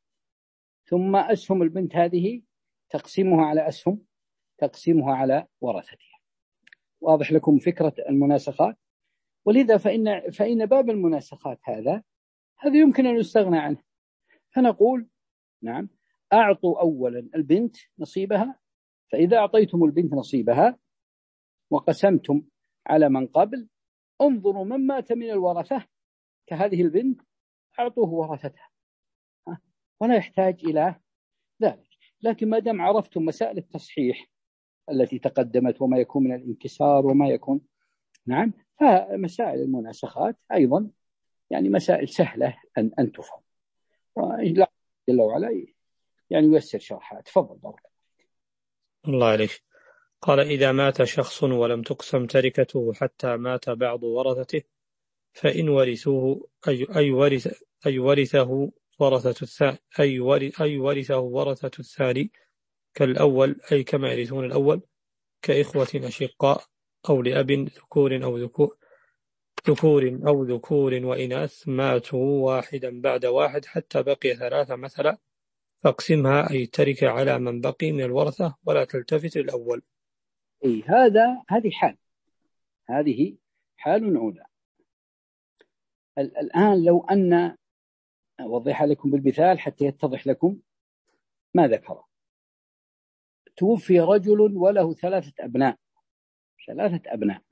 ثم أسهم البنت هذه تقسيمها على أسهم تقسيمها على ورثتها. واضح لكم فكرة المناسخات؟ ولذا فإن فإن باب المناسخات هذا هذا يمكن أن يستغنى عنه، فنقول نعم أعطوا أولا البنت نصيبها، فإذا أعطيتم البنت نصيبها وقسمتم على من قبل، انظروا من مات من الورثة كهذه البنت أعطوه ورثتها، ولا يحتاج إلى ذلك. لكن ما دام عرفتم مسائل التصحيح التي تقدمت وما يكون من الانكسار وما يكون، نعم، فمسائل المناسخات أيضا يعني مسائل سهلة أن أن تفهم، والله جل وعلا يعني ييسر شرحها. تفضل بارك الله عليك. قال: إذا مات شخص ولم تقسم تركته حتى مات بعض ورثته، فإن ورثوه أي, أي, ورث أي ورثه ورثة الثاني أي, ورث أي ورثه ورثة الثاني كالأول، أي كما يرثون الأول، كإخوة أشقاء أو لأب ذكور أو ذكور ذكور أو ذكور وإناث ماتوا واحدا بعد واحد حتى بقي ثلاثة مثلا، فاقسمها أي ترك على من بقي من الورثة ولا تلتفت للأول. أي هذا هذه حال هذه حال أولى. الآن لو أن أوضح لكم بالمثال حتى يتضح لكم ما ذكره. توفي رجل وله ثلاثة أبناء ثلاثة أبناء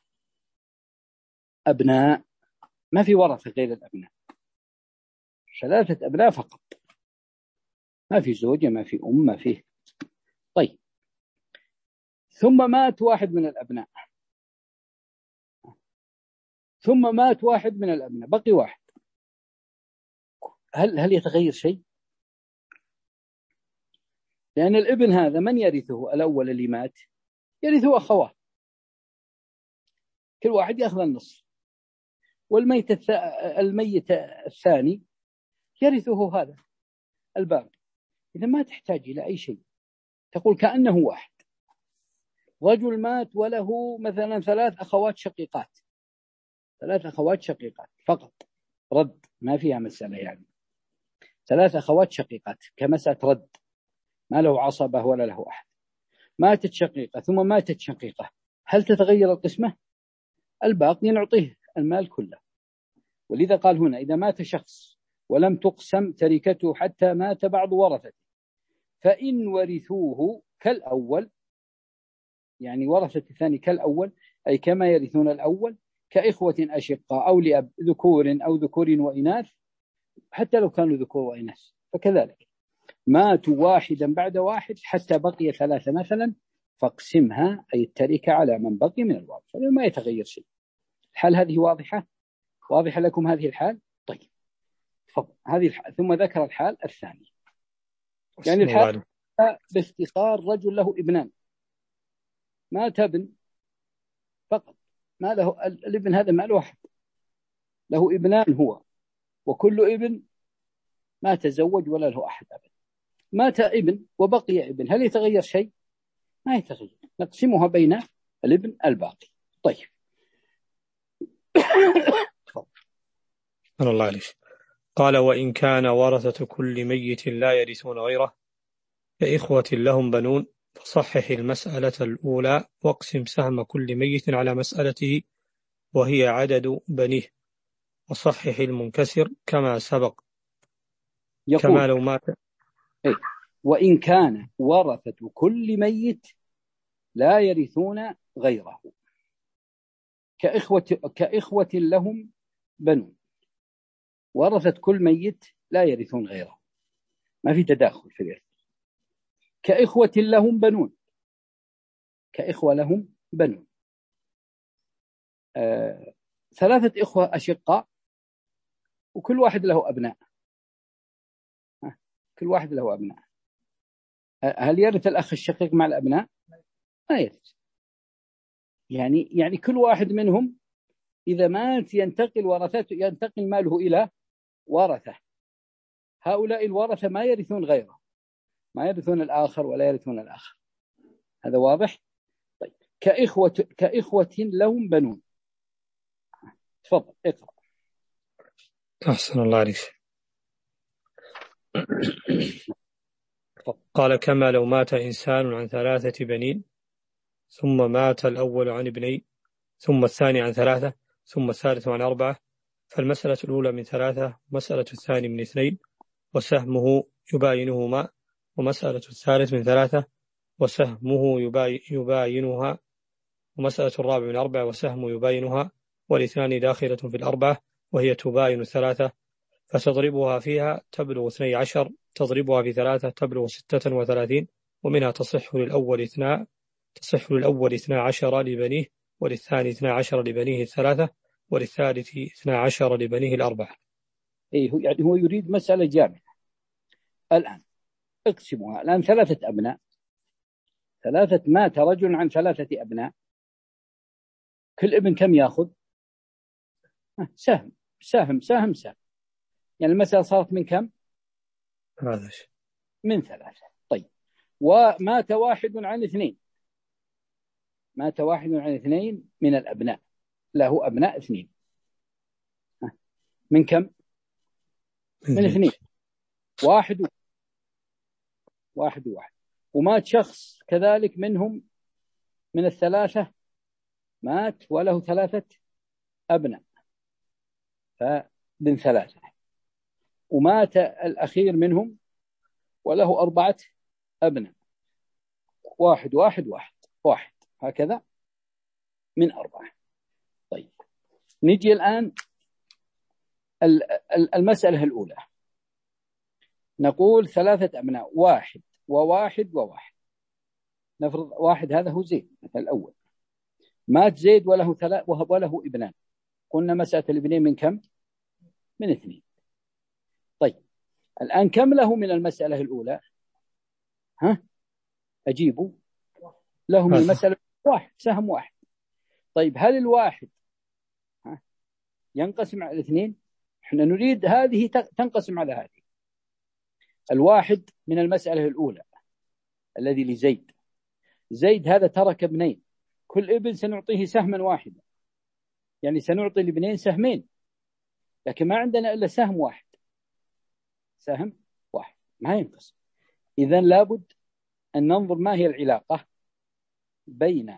أبناء ما في ورثة غير الأبناء، ثلاثة أبناء فقط، ما في زوجة ما في أم ما فيه. طيب، ثم مات واحد من الأبناء ثم مات واحد من الأبناء بقي واحد، هل هل يتغير شيء؟ لأن الابن هذا من يرثه؟ الأول اللي مات يرثه أخواه، كل واحد يأخذ النصف، والميت الث... الميت الثاني يرثه هذا الباقي. إذا ما تحتاج إلى أي شيء، تقول كأنه واحد. رجل مات وله مثلا ثلاث أخوات شقيقات ثلاث أخوات شقيقات فقط، رد، ما فيها مسألة، يعني ثلاث أخوات شقيقات كمسألة رد، ما له عصبة ولا له أحد. ماتت شقيقة ثم ماتت شقيقة، هل تتغير القسمة؟ الباقي نعطيه المال كله. ولذا قال هنا: إذا مات شخص ولم تقسم تركته حتى مات بعض ورثته، فإن ورثوه كالأول، يعني ورثة الثاني كالأول، أي كما يرثون الأول، كإخوة أشقاء أو لأب ذكور أو ذكور وإناث، حتى لو كانوا ذكور وإناث فكذلك، ماتوا واحدا بعد واحد حتى بقي ثلاثة مثلا، فاقسمها أي التركة على من بقي من الورثة، ما يتغير شيء. الحال هذه واضحة واضحة لكم هذه الحال؟ طيب تفضل. هذه الحال. ثم ذكر الحال الثاني، يعني الحال باختصار: رجل له ابنان، مات ابن فقط، ما له الابن هذا ما له أحد، له ابنان هو، وكل ابن ما تزوج ولا له أحد أبدا. مات ابن وبقي ابن، هل يتغير شيء؟ ما يتغير، نقسمها بين الابن الباقي. طيب الله عليك. قال: وإن كان ورثة كل ميت لا يرثون غيره كإخوة لهم بنون فصحح المسألة الأولى واقسم سهم كل ميت على مسألته وهي عدد بنيه، وصحح المنكسر كما سبق. كما لو مات إيه؟ وإن كان ورثة كل ميت لا يرثون غيره كإخوة, كإخوة لهم بنون، ورثة كل ميت لا يرثون غيره، ما في تداخل في الإرث. كإخوة لهم بنون، كإخوة لهم بنون، آه، ثلاثة إخوة أشقاء وكل واحد له أبناء، كل واحد له أبناء، هل يرث الأخ الشقيق مع الأبناء؟ ما يرث. يعني يعني كل واحد منهم إذا مات ينتقل ورثته، ينتقل ماله إلى ورثة، هؤلاء الورثة ما يرثون غيره، ما يرثون الآخر ولا يرثون الآخر. هذا واضح؟ طيب كإخوة كإخوة لهم بنون. تفضل اقرأ. أحسن الله عليك. قال كما لو مات إنسان عن ثلاثة بنين ثم مات الأول عن ابنين ثم الثاني عن ثلاثة ثم الثالث عن أربعة، فالمسألة الأولى من ثلاثة ومسألة الثاني من اثنين وسهمه يباينهما، ومسألة الثالث من ثلاثة وسهمه يباينها، ومسألة الرابع من أربعة وسهمه يباينها، والاثنان داخلة في الأربعة وهي تباين الثلاثة، فتضربها فيها تبلغ اثني عشر، تضربها في ثلاثة تبلغ ستة وثلاثين، ومنها تصح للأول اثناء تصح للأول اثنى عشر لبنيه، وللثاني اثنى عشر لبنيه الثلاثة، وللثالث اثنى عشر لبنيه الأربعة. إيه يعني هو يريد مسألة جامعة. الآن اقسمها، الآن ثلاثة أبناء، ثلاثة مات رجل عن ثلاثة أبناء، كل ابن كم يأخذ؟ سهم سهم سهم سهم، يعني المسألة صارت من كم؟ هذا من ثلاثة. طيب ومات واحد عن اثنين، مات واحد عن اثنين من الأبناء، له أبناء اثنين، من كم؟ من اثنين، واحد واحد واحد. ومات شخص كذلك منهم من الثلاثة، مات وله ثلاثة أبناء فمن ثلاثة، ومات الأخير منهم وله أربعة أبناء، واحد واحد واحد واحد، هكذا من أربعة. طيب نجي الآن المسألة الأولى، نقول ثلاثة أبناء، واحد وواحد وواحد، نفرض واحد هذا هو زيد مثل الأول، مات زيد وله ثلاث وله ابنان، قلنا مسألة الابنين من كم؟ من اثنين. طيب الآن كم له من المسألة الأولى؟ ها أجيبوا، له من المسألة واحد، سهم واحد. طيب هل الواحد ها ينقسم على الاثنين؟ احنا نريد هذه تنقسم على هذه. الواحد من المسألة الأولى الذي لزيد، زيد هذا ترك ابنين، كل ابن سنعطيه سهما واحدا، يعني سنعطي الابنين سهمين، لكن ما عندنا إلا سهم واحد، سهم واحد ما ينقسم. إذن لابد أن ننظر ما هي العلاقة بين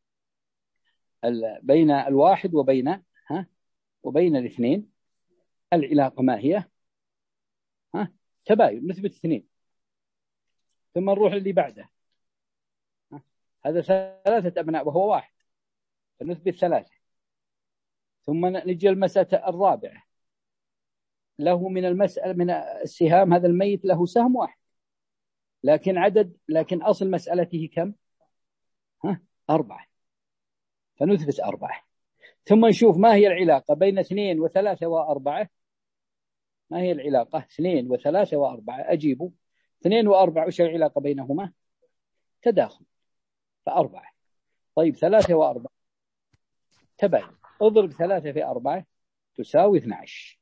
بين الواحد وبين ها وبين الاثنين. العلاقة ما هي؟ ها تباين، نثبت اثنين، ثم نروح للي بعده، هذا ثلاثة أبناء وهو واحد، فنثبت ثلاثة، ثم نجي المسألة الرابعة، له من المسألة من السهام، هذا الميت له سهم واحد، لكن عدد لكن أصل مسألته كم؟ ها أربعة، فنثبت أربعة، ثم نشوف ما هي العلاقة بين اثنين وثلاثة وأربعة. ما هي العلاقة اثنين وثلاثة وأربعة؟ أجيبوا اثنين وأربعة وش العلاقة بينهما؟ تداخل، فأربعة. طيب ثلاثة وأربعة تباين، اضرب ثلاثة في أربعة تساوي اثنى عشر،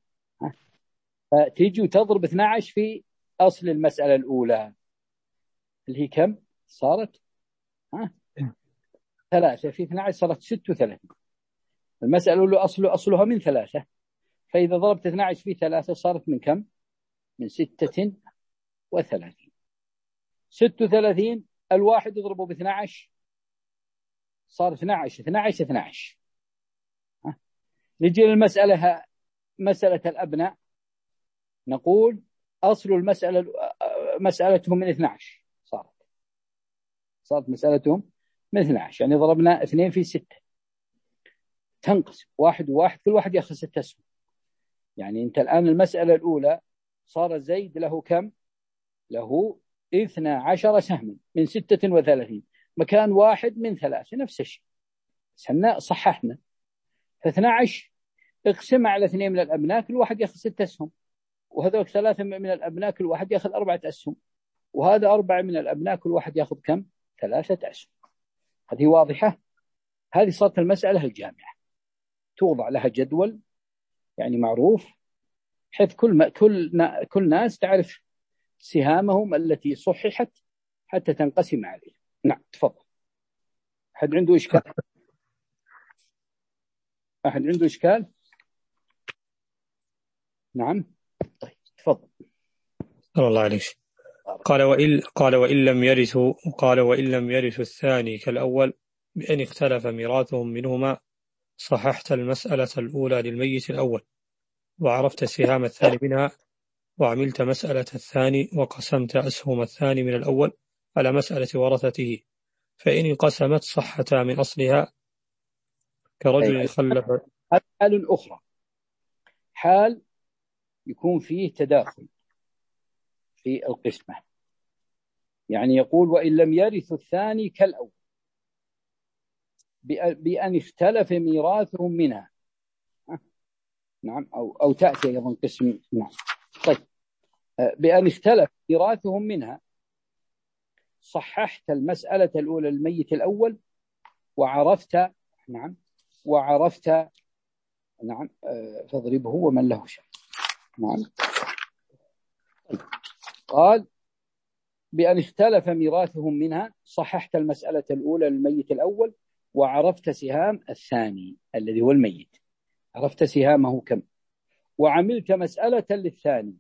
فتيجي وتضرب اثنى عشر في أصل المسألة الأولى اللي هي كم صارت؟ ها ثلاثة في اثنى عشر صارت ستة وثلاثين. المسألة الأولى أصل أصلها من ثلاثة، فإذا ضربت اثنى عشر في ثلاثة صارت من كم؟ من ستة وثلاثين. ستة وثلاثين الواحد يضربه ب اثني عشر صار اثني عشر اثني عشر اثني عشر. نجي للمسألة مسألة الأبناء، نقول أصل المسألة مسألتهم من اثني عشر، صارت صارت مسألتهم من اثني عشر، يعني ضربنا اثنين في ستة، تنقسم واحد وواحد كل واحد يأخذ ستة أسهم. يعني أنت الآن المسألة الأولى صار زيد له كم؟ له اثنى عشر سهم من ستة وثلاثين مكان واحد من ثلاثة، نفس الشيء. سمنا صححنا، فاثنى عشر اقسم على اثنين من الأبناء كل واحد يأخذ ستة أسهم، وهذول ثلاثة من الأبناء كل واحد يأخذ أربعة أسهم، وهذا أربعة من الأبناء كل واحد يأخذ كم؟ ثلاثة أسهم. هذه واضحة. هذه صارت المسألة الجامعة، توضع لها جدول يعني معروف، حيث كل ما كل كل ناس تعرف سهامهم التي صححت حتى تنقسم عليه. نعم تفضل. أحد عنده إشكال؟ أحد عنده إشكال؟ نعم طيب تفضل. الله عليك. قال وإن قال وإن لم يرثوا قال وإن لم يرثوا الثاني كالأول بأن اختلف ميراثهم منهما صححت المسألة الأولى للميت الأول وعرفت سهام الثاني منها وعملت مسألة الثاني وقسمت أسهم الثاني من الأول على مسألة ورثته، فإن انقسمت صحتا من أصلها كرجل خلف. حال أخرى، حال يكون فيه تداخل في القسمة، يعني يقول وإن لم يرث الثاني كالأول بأن اختلف ميراثهم منها. نعم أو أو تأتي أيضا قسم. نعم طيب بأن اختلف ميراثهم منها صححت المسألة الأولى الميت الأول وعرفت. نعم وعرفت. نعم فاضربه ومن له شيء. نعم قال بأن اختلف ميراثهم منها صححت المسألة الأولى للميت الأول وعرفت سهام الثاني الذي هو الميت، عرفت سهامه كم، وعملت مسألة للثاني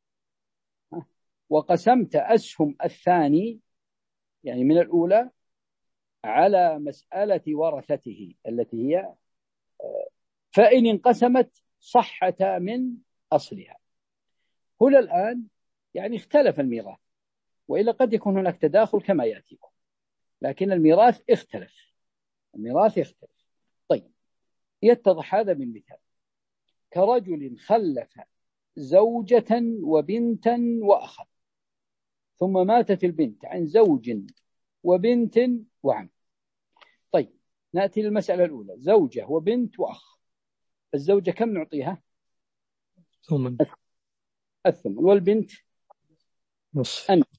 وقسمت أسهم الثاني يعني من الأولى على مسألة ورثته التي هي فإن انقسمت صحتا من أصلها. هنا الآن يعني اختلف الميراث، وإلا قد يكون هناك تداخل كما يأتيكم، لكن الميراث اختلف، الميراث يختلف. طيب يتضح هذا من مثال كرجل خلف زوجة وبنتا وأخا ثم ماتت البنت عن زوج وبنت وعم. طيب نأتي للمسألة الأولى، زوجة وبنت وأخ. الزوجة كم نعطيها؟ ثمن. الثمن. والبنت نصف. أن.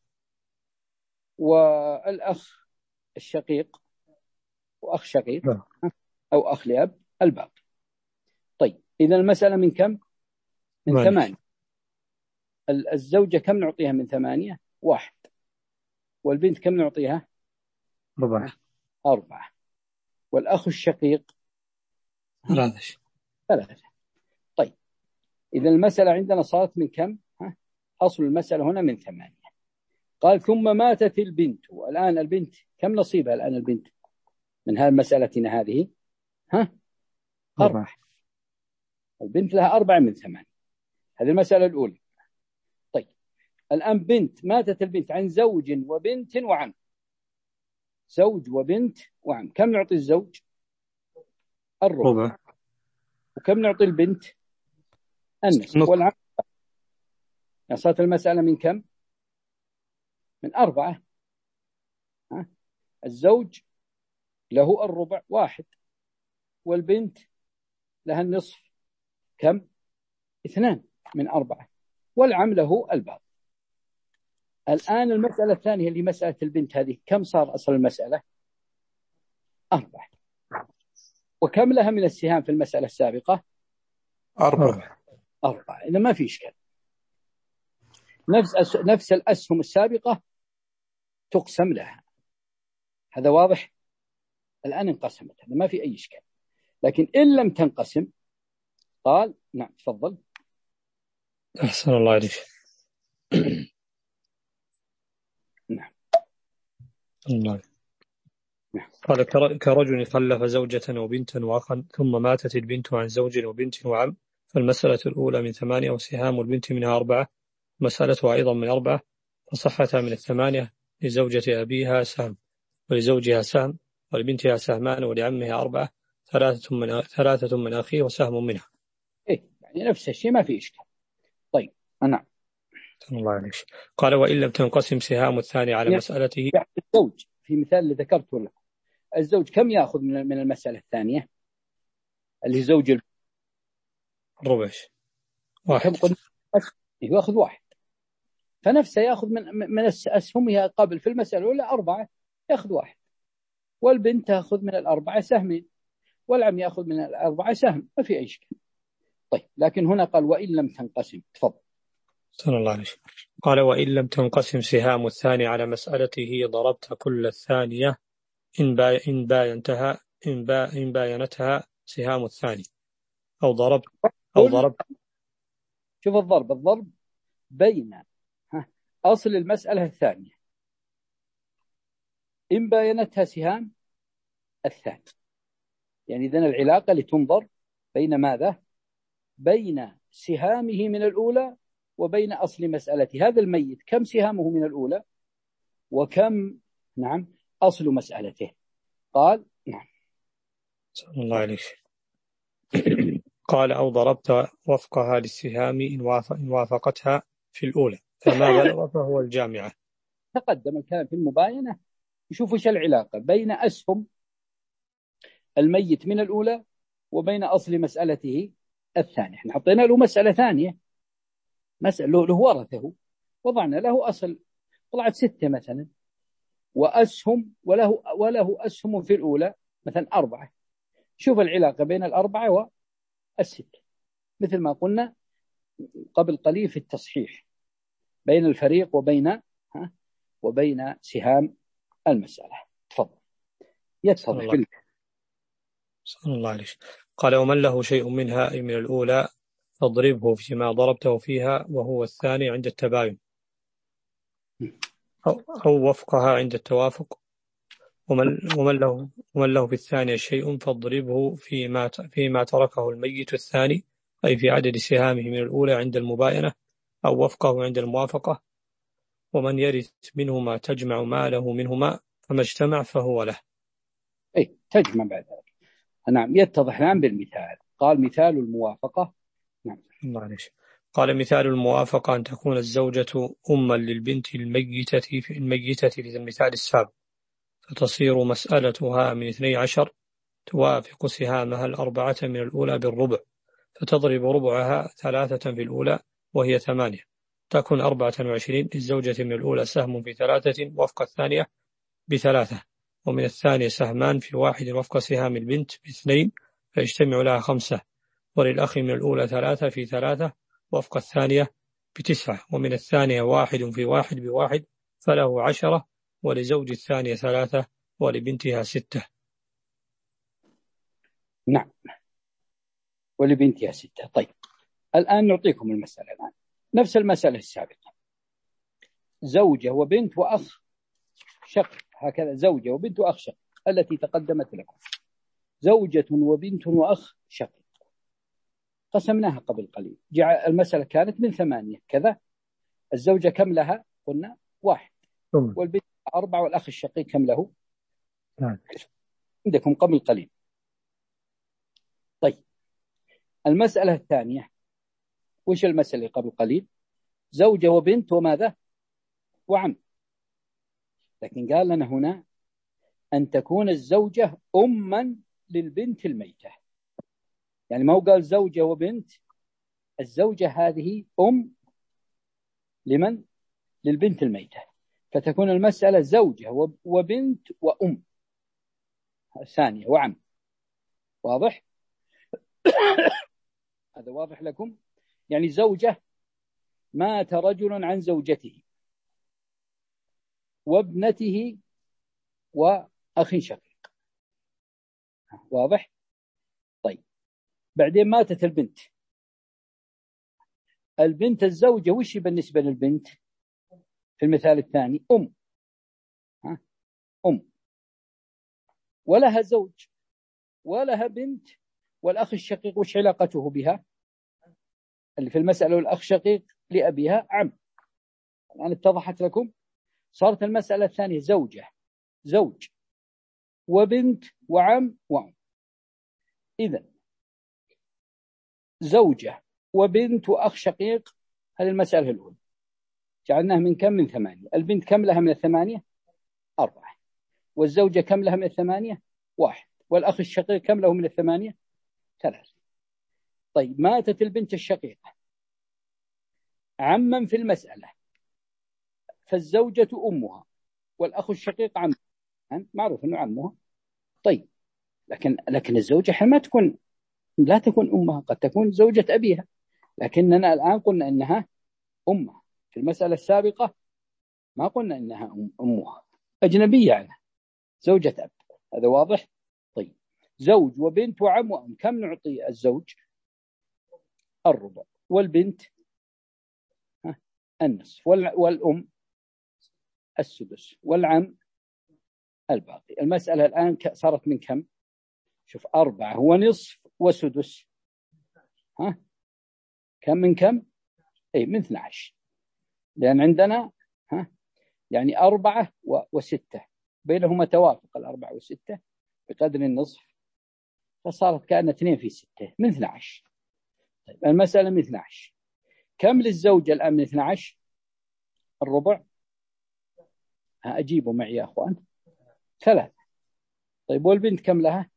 والأخ الشقيق وأخ شقيق لا. أو أخ لأب الباقي. طيب إذا المسألة من كم؟ من مالك. ثمانية. الزوجة كم نعطيها من ثمانية؟ واحد. والبنت كم نعطيها؟ أربعة. أربعة. والأخ الشقيق ثلاثة. ثلاثة. طيب إذا المسألة عندنا صارت من كم؟ ها؟ أصل المسألة هنا من ثمانية. قال ثم ماتت البنت، والآن البنت كم نصيبها الآن البنت من هذه مسألتنا هذه؟ ها؟ أربعة. البنت لها أربعة من ثمانية. هذه المسألة الأولى. طيب الآن بنت، ماتت البنت عن زوج وبنت وعم. زوج وبنت وعم، كم نعطي الزوج؟ الربع. وكم نعطي البنت؟ النصف. والعم يعني صارت المسألة من كم؟ من أربعة. ها؟ الزوج له الربع واحد، والبنت لها النصف كم؟ اثنان من أربعة، والعم له الباقي. الآن المسألة الثانية اللي مسألة البنت هذه كم صار أصل المسألة؟ أربعة. وكم لها من السهام في المسألة السابقة؟ أربعة. أربعة. إذا ما في إشكال، نفس أس... نفس الأسهم السابقة تقسم لها. هذا واضح. الآن انقسمت، هذا ما في أي إشكال. لكن إن لم تنقسم قال نعم تفضل. أحسن الله عليك. نعم الله. قال كرجل خلف زوجة وبنتا وأخا ثم ماتت البنت عن زوج وبنت وعم، فالمسألة الأولى من ثمانية وسهام البنت منها أربعة، مسألتها أيضا من أربعة، فصحتها من الثمانية، لزوجة أبيها سهم ولزوجها سهم ولبنتها سهمان ولعمها أربعة، ثلاثة من ثلاثة من أخيه وسهم منها. إيه يعني نفس الشيء ما في إشكال. طيب نعم. الله عليك. قال وإن لم تنقسم سهام الثاني على مسألته. الزوج في مثال اللي ذكرته لك، الزوج كم يأخذ من المسألة الثانية اللي زوج الربش؟ واحد. كم قلنا؟ يأخذ واحد، فنفسه يأخذ من من أسهمها قبل في المسألة الأولى أربعة، يأخذ واحد. والبنت تأخذ من الأربعة سهمين، والعم يأخذ من الأربعة سهم، ما في أي شيء. طيب لكن هنا قال وإن لم تنقسم. تفضل. صلى الله عليه. قال وإن لم تنقسم سهام الثاني على مسألته ضربت كل الثانية إن باي إن باينتها إن, با إن باينتها سهام الثاني، أو ضربت أو ضربت. شوف الضرب، الضرب بين أصل المسألة الثانية إن باينتها سهام الثاني، يعني إذن العلاقة لتنظر بين ماذا؟ بين سهامه من الأولى وبين أصل مسألته. هذا الميت كم سهامه من الأولى وكم نعم أصل مسألته؟ قال نعم. صلى الله عليه. قال أو ضربت وفقها للسهام إن وافقتها في الأولى، فما بلغ فهو الجامعة. تقدم الكلام في المباينة. يشوف ايش العلاقة بين أسهم الميت من الأولى وبين أصل مسألته الثانية. احنا حطينا له مسألة ثانية، مسألة له ورثه، وضعنا له أصل، طلعت ستة مثلا، وأسهم وله وله أسهم في الأولى مثلا أربعة. شوف العلاقة بين الأربعة والستة، مثل ما قلنا قبل قليل في التصحيح بين الفريق وبين ها وبين سهام المسألة. تفضل. يتفضل في صلى الله عليه. قال ومن له شيء منها أي من الأولى فاضربه فيما ضربته فيها وهو الثاني عند التباين، أو, أو وفقها عند التوافق. ومن, ومن, له ومن له في الثانية شيء فاضربه فيما, فيما تركه الميت الثاني، أي في عدد سهامه من الأولى عند المباينة، أو وفقه عند الموافقة. ومن يرث منهما تجمع ماله منهما، فما اجتمع فهو له. أي تجمع بعد ذلك. نعم. يتضح الآن بالمثال. قال مثال الموافقة. نعم. معلش. قال مثال الموافقة أن تكون الزوجة أما للبنت الميتة في الميتة في المثال السابق، فتصير مسألتها من اثني عشر توافق سهامها الأربعة من الأولى بالربع، فتضرب ربعها ثلاثة في الأولى وهي ثمانية، تكون أربعة وعشرين. للزوجة من الأولى سهم في ثلاثة وفق الثانية بثلاثة، ومن الثانية سهمان في واحد وفق سهام البنت باثنين، فيجتمع لها خمسة. وللأخ من الأولى ثلاثة في ثلاثة وفق الثانية بتسعة، ومن الثانية واحد في واحد بواحد، فله عشرة. ولزوج الثانية ثلاثة ولبنتها ستة. نعم. ولبنتها ستة. طيب الآن نعطيكم المسألة الآن نفس المسألة السابقة، زوجة وبنت وأخ شقيق، هكذا زوجة وبنت وأخ شقيق التي تقدمت لكم، زوجة وبنت وأخ شقيق، قسمناها قبل قليل. جعل المسألة كانت من ثمانية كذا. الزوجة كم لها؟ قلنا واحد، والبنت أربعة، والأخ الشقيق كم له؟ نعم. عندكم قبل قليل. طيب المسألة الثانية وش المسألة قبل قليل؟ زوجة وبنت وماذا؟ وعم. لكن قال لنا هنا أن تكون الزوجة أما للبنت الميتة، يعني ما هو قال زوجة وبنت، الزوجة هذه أم لمن؟ للبنت الميتة، فتكون المسألة زوجة وبنت وأم ثانية وعم. واضح؟ هذا واضح لكم؟ يعني زوجة مات رجل عن زوجته وابنته وأخ شقيق. واضح؟ طيب بعدين ماتت البنت. البنت الزوجة وش بالنسبة للبنت في المثال الثاني؟ أم. أم، ولها زوج ولها بنت، والأخ الشقيق وش علاقته بها؟ اللي في المسألة والأخ شقيق لأبيها عم. الآن اتضحت لكم. صارت المسألة الثانية زوجة زوج وبنت وعم وأم. إذن زوجة وبنت وأخ شقيق، هذه المسألة الأولى جعلناها من كم؟ من ثمانية. البنت كم لها من الثمانية؟ أربعة. والزوجة كم لها من الثمانية؟ واحد. والأخ الشقيق كم له من الثمانية؟ ثلاثة. طيب ماتت البنت الشقيقة عما في المسألة، فالزوجة أمها والأخ الشقيق عم، معروف أنه عمها. طيب لكن لكن الزوجة ما تكون، لا تكون أمها، قد تكون زوجة أبيها، لكننا الآن قلنا إنها أمها. في المسألة السابقة ما قلنا إنها أمها، أجنبية عنها، زوجة أب. هذا واضح؟ طيب زوج وبنت وعم وأم، كم نعطي الزوج؟ الربع. والبنت النصف. والأم السدس. والعم الباقي. المسألة الآن صارت من كم؟ شوف، أربعة هو نصف وسدس، ها كم من كم؟ أي من اثني عشر، لأن عندنا ها يعني أربعة وستة بينهما توافق، الأربعة والستة بقدر النصف، فصارت كأن اثنين في ستة من اثني عشر. طيب المسألة من اثني عشر، كم للزوجة الآن من اثني عشر؟ الربع. أجيبوا معي يا أخوان. ثلاثة. طيب والبنت كم لها؟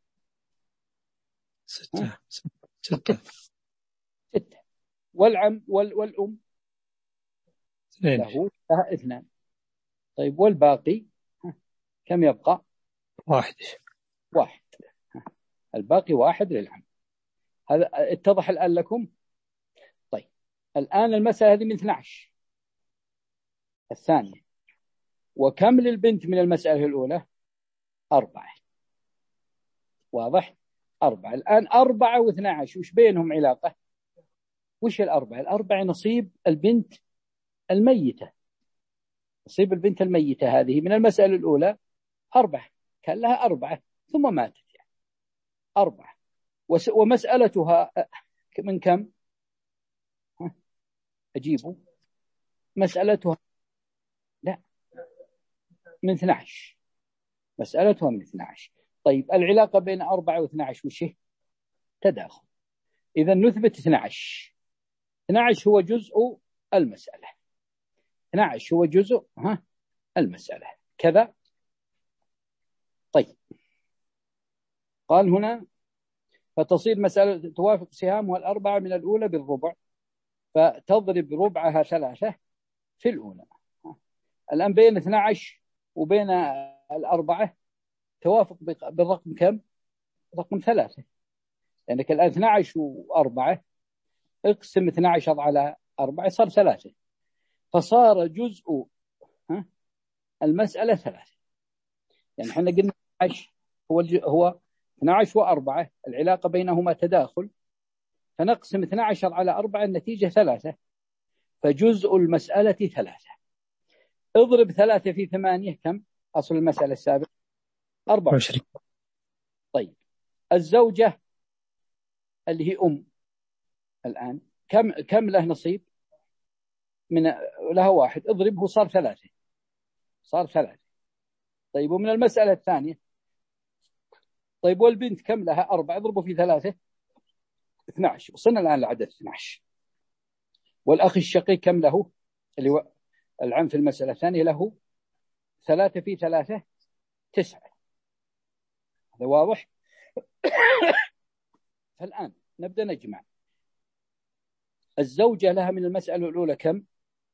ستة. ستة. ستة. والعم وال والأم اثنين. له لها اثنان. طيب والباقي كم يبقى؟ واحد. واحد. الباقي واحد للعم. هذا اتضح الآن لكم؟ طيب الآن المسألة هذه من اثني عشر. الثانية، وكم للبنت من المسألة الأولى؟ أربعة. واضح؟ أربعة. الآن أربعة واثنى عشر وش بينهم علاقة؟ وش الأربعة؟ الأربعة نصيب البنت الميتة، نصيب البنت الميتة هذه من المسألة الأولى أربعة، كان لها أربعة ثم ماتت، يعني أربعة. ومسألتها من كم؟ أجيبوا. مسألتها لا من اثني عشر، مسألتها من اثني عشر. طيب العلاقة بين أربعة واثني عشر وش هي؟ تداخل. إذا نثبت اثني عشر. اثني عشر هو جزء المسألة، اثني عشر هو جزء ها المسألة كذا. طيب قال هنا فتصير مسألة توافق سهامها الأربعة من الأولى بالربع، فتضرب ربعها ثلاثة في الأولى. الآن بين اثني عشر وبين الأربعة توافق بالرقم كم؟ رقم ثلاثة، لأنك الآن اثني عشر وأربعة اقسم اثني عشر على أربعة صار ثلاثة، فصار جزء ها المسألة ثلاثة. يعني احنا قلنا اثني عشر هو هو اثني عشر وأربعة، العلاقة بينهما تداخل، فنقسم اثني عشر على أربعة النتيجة ثلاثة، فجزء المسألة ثلاثة. اضرب ثلاثة في ثمانية كم؟ أصل المسألة السابقة أربعة وعشرين. طيب الزوجة اللي هي أم الآن كم كم له نصيب؟ من لها واحد، اضربه صار ثلاثة، صار ثلاثة. طيب ومن المسألة الثانية، طيب والبنت كم لها؟ أربعة، اضربه في ثلاثة اثني عشر، وصلنا الآن لعدد اثني عشر. والأخ الشقيق كم له؟ اللي هو العم في المسألة الثانية له ثلاثة في ثلاثة تسعة. هذا واضح؟ فالآن نبدأ نجمع. الزوجة لها من المسألة الأولى كم؟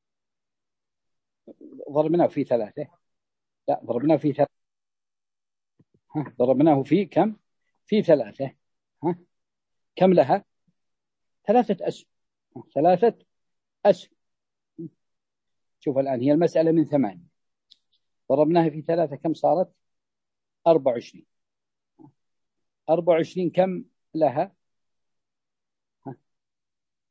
ضربناه في ثلاثة، لا ضربناه في ثلاثة، ها ضربناه في كم؟ في ثلاثة. ها كم لها؟ ثلاثة أسهم، ثلاثة أسهم. شوف الآن هي المسألة من ثمانية، ضربناها في ثلاثة كم صارت؟ أربعة وعشرين. أربعة وعشرين كم لها؟ ها؟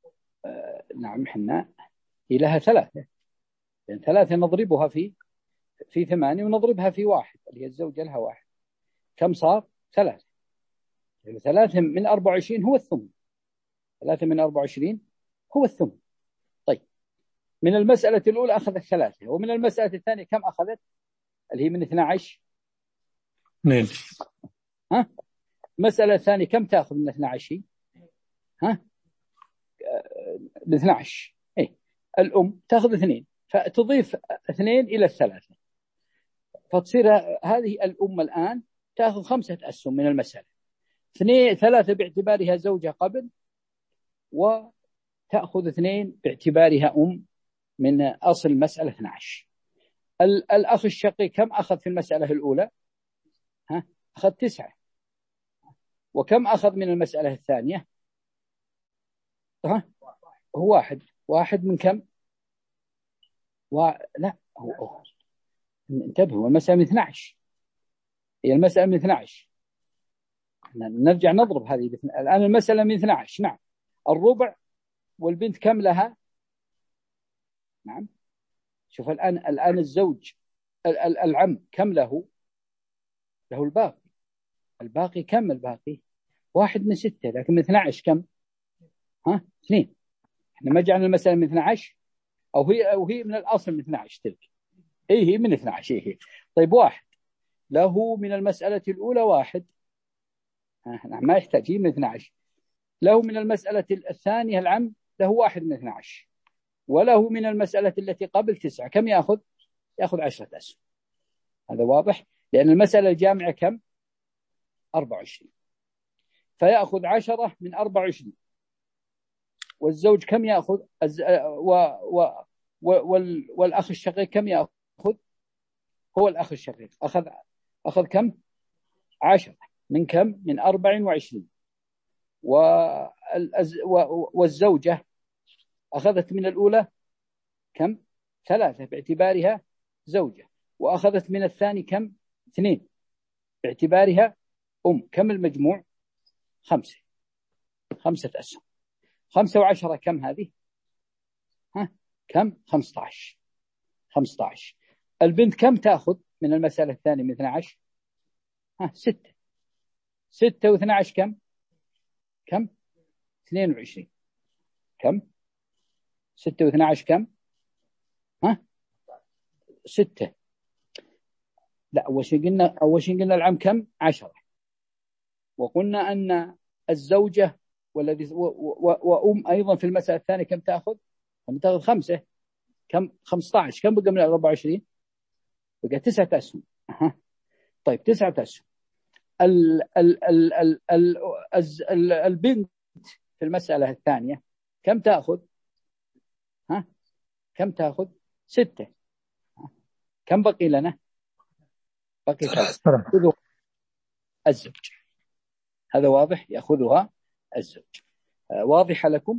آه نعم حنا هي لها ثلاثة، يعني ثلاثة نضربها في في ثمانية ونضربها في واحد اللي هي الزوجة لها واحد، كم صار؟ ثلاثة. يعني ثلاثة من أربعة وعشرين هو الثمن، ثلاثة من أربعة وعشرين هو الثمن. طيب من المسألة الأولى أخذت ثلاثة، ومن المسألة الثانية كم أخذت؟ اللي هي من اثني عشر. اثنين. ها المسألة الثانية كم تأخذ من اثني عشر؟ ها من اثني عشر. إيه الأم تأخذ اثنين، فتضيف اثنين إلى الثلاثة، فتصير هذه الأم الآن تأخذ خمسة أسهم من المسألة، اثنين ثلاثة باعتبارها زوجة قبل، وتأخذ اثنين باعتبارها أم من أصل المسألة اثني عشر. الأخ الشقيق كم أخذ في المسألة الأولى؟ ها أخذ تسعة. وكم أخذ من المسألة الثانية؟ ها هو واحد. واحد من كم؟ و... لا هو, هو. انتبهوا المسألة من اثني عشر، هي المسألة من اثني عشر. نرجع نضرب هذه الآن المسألة من اثني عشر. نعم الربع، والبنت كم لها؟ نعم شوف الآن الآن الزوج العم كم له؟ له الباقي. الباقي كم الباقي؟ واحد من ستة، لكن من اثني عشر كم؟ ها اثنين. احنا ما جعلنا المسألة من اثني عشر، أو هي أو هي من الأصل من اثني عشر تلك. إيه هي من اثني عشر. إيه هي. طيب واحد له من المسألة الأولى واحد، ها ما يحتاج، هي من اثني عشر. له من المسألة الثانية العم له واحد من اثني عشر، وله من المسألة التي قبل تسعة. كم يأخذ؟ يأخذ عشرة أسهم. هذا واضح، لأن المسألة الجامعة كم؟ أربعة وعشرين، فيأخذ عشرة من أربعة وعشرين. والزوج كم يأخذ؟ الز... و... و... و... وال... والأخ الشقيق كم يأخذ؟ هو الأخ الشقيق أخذ أخذ كم؟ عشرة من كم؟ من أربعة وعشرين. والأز... و... والزوجة أخذت من الأولى كم؟ ثلاثة باعتبارها زوجة، وأخذت من الثاني كم؟ اثنين باعتبارها أم. كم المجموع؟ خمسة. خمسة أسهم. خمسة وعشرة كم هذه؟ ها كم؟ خمسة عشر. خمسة عشر. البنت كم تأخذ من المسألة الثانية من اثني عشر؟ ها ستة. ستة واثني عشر كم؟ كم؟ اثنين وعشرين. كم؟ ستة واثني عشر كم؟ ها ستة. لا أول شيء قلنا أول شيء قلنا العم كم؟ عشرة. وقلنا أن الزوجة والذي وأم أيضا في المسألة الثانية كم تأخذ؟ كم تأخذ؟ خمسة. كم؟ خمسة عشر. كم بقى من أربعة وعشرين؟ بقى تسعة أسهم. أه. طيب تسعة أسهم. ال ال ال ال ال ال البنت في المسألة الثانية كم تأخذ؟ ها كم تأخذ؟ ستة. كم بقي لنا؟ بقي ثلاثة. يأخذها الزوج. هذا واضح، يأخذها الزوج. آه واضحة لكم؟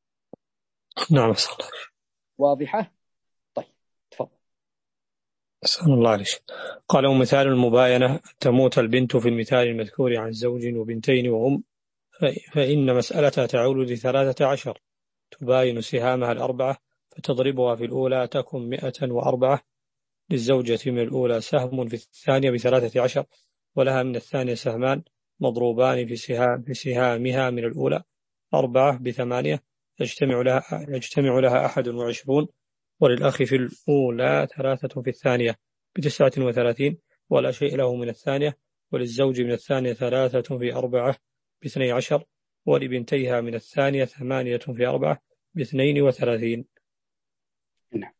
نعم صح. واضحة. طيب تفضل. أسأل الله عليك. قالوا مثال المباينة تموت البنت في المثال المذكور عن زوج وبنتين وأم، فإن مسألتها تعول لثلاثة عشر، تباين سهامها الأربعة فتضربها في الأولى تكن مئة وأربعة، للزوجة من الأولى سهم في الثانية بثلاثة عشر، ولها من الثانية سهمان مضروبان في سهام في سهامها من الأولى أربعة بثمانية، يجتمع لها يجتمع لها أحد وعشرون، وللأخ في الأولى ثلاثة في الثانية بتسعة وثلاثين ولا شيء له من الثانية، وللزوج من الثانية ثلاثة في أربعة باثني عشر، ولبنتيها من الثانية ثمانية في أربعة باثنين وثلاثين. نعم.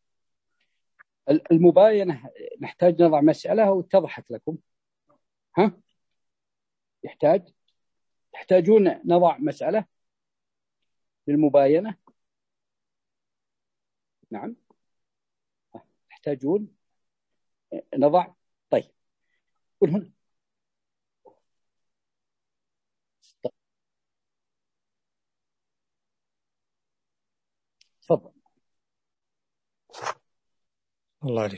المباينة نحتاج نضع مسألة واتضحت لكم. ها يحتاج تحتاجون نضع مسألة للمباينة. نعم تحتاجون نضع. طيب قل هنا. تفضل. الله عليك.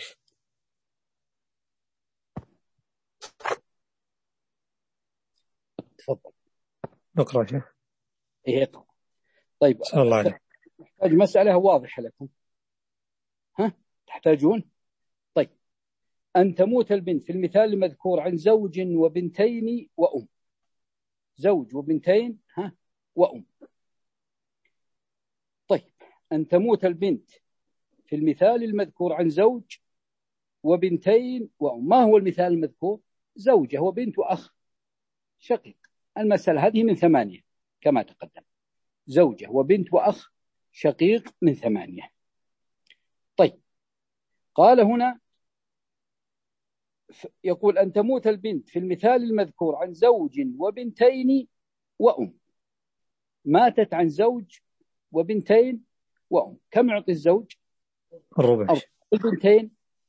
تفضل. نقرأ شيء. إيه طيب الله عليك. نحتاج مسألة واضحة لكم. ها تحتاجون. طيب أن تموت البنت في المثال المذكور عن زوج وبنتين وأم. زوج وبنتين ها وأم. طيب، أن تموت البنت في المثال المذكور عن زوج وبنتين وأم. ما هو المثال المذكور؟ زوجة وبنت وأخ شقيق. المسألة هذه من ثمانية كما تقدم. زوجة وبنت وأخ شقيق من ثمانية. طيب، قال هنا يقول أن تموت البنت في المثال المذكور عن زوج وبنتين وأم. ماتت عن زوج وبنتين وأم. كم يعطي الزوج؟ الربع. البنتين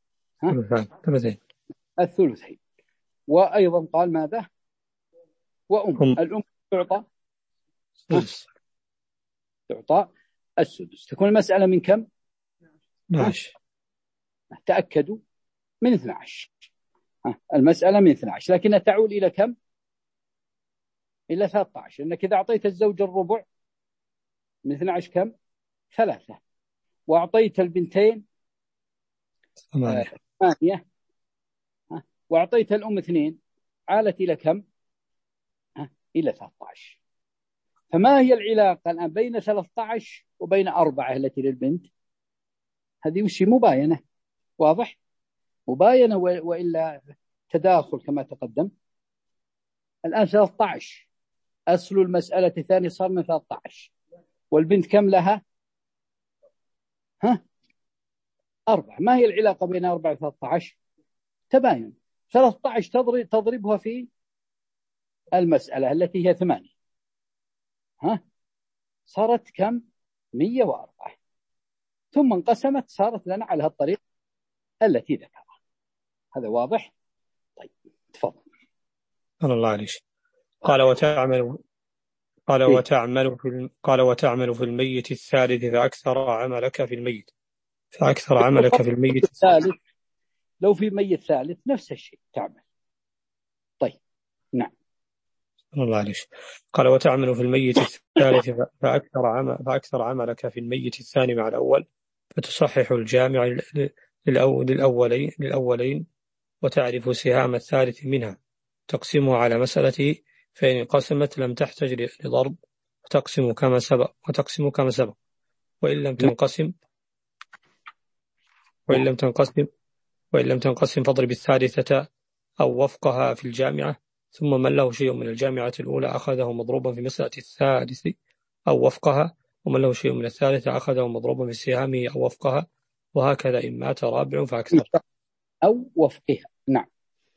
ثلثين. الثلثين. وأيضا قال ماذا؟ وأم. هم. الأم تعطى سدس. تعطى السدس. تكون المسألة من كم؟ اثنا عشر. تأكدوا من اثنا عشر. المسألة من اثنا عشر، لكنها تعود إلى كم؟ إلى ثلاثة عشر. إنك إذا أعطيت الزوج الربع من اثنا عشر كم؟ ثلاثة. وأعطيت البنتين ثمانية. ثمانية. وأعطيت الأم اثنين، عالت إلى كم؟ إلى ثلاثة عشر. فما هي العلاقة الآن بين ثلاثة عشر وبين أربعة التي للبنت؟ هذه وش مباينة. واضح؟ مباينة وإلا تداخل كما تقدم. الآن ثلاثة عشر أصل المسألة الثانية صار من ثلاثة عشر، والبنت كم لها؟ ها؟ أربعة. ما هي العلاقة بين أربعة وثلاثة عشر؟ تباين. ثلاثة عشر تضرب تضربها في المسألة التي هي ثمانية، ها؟ صارت كم؟ مية وأربعة. ثم انقسمت صارت لنا على هالطريقة التي ذكرها. هذا واضح؟ طيب تفضل. قال الله عليك. قال وتعمل قال إيه؟ وتعمل في قال وتعمل في الميت الثالث فأكثر عملك في الميت فأكثر عملك في الميت الثالث. لو في ميت ثالث نفس الشيء تعمل. طيب نعم. الله عليك. قال وتعمل في الميت الثالث فأكثر عمل فأكثر عملك في الميت الثاني مع الأول، فتصحح الجامع للأولين للأولين وتعرف سهام الثالث منها، تقسمه على مسألته، فإن قسمت لم تحتج لضرب وتقسم كما سبق وتقسم كما سبق وإن لم تنقسم وإن لم تنقسم وإن لم تنقسم فاضرب الثالثة أو وفقها في الجامعة، ثم من له شيء من الجامعة الأولى أخذه مضروبا في مسألة الثالث أو وفقها، ومن له شيء من الثالثة أخذه مضروبا في سهامه أو وفقها، وهكذا إن مات رابع فأكثر أو وفقها. نعم.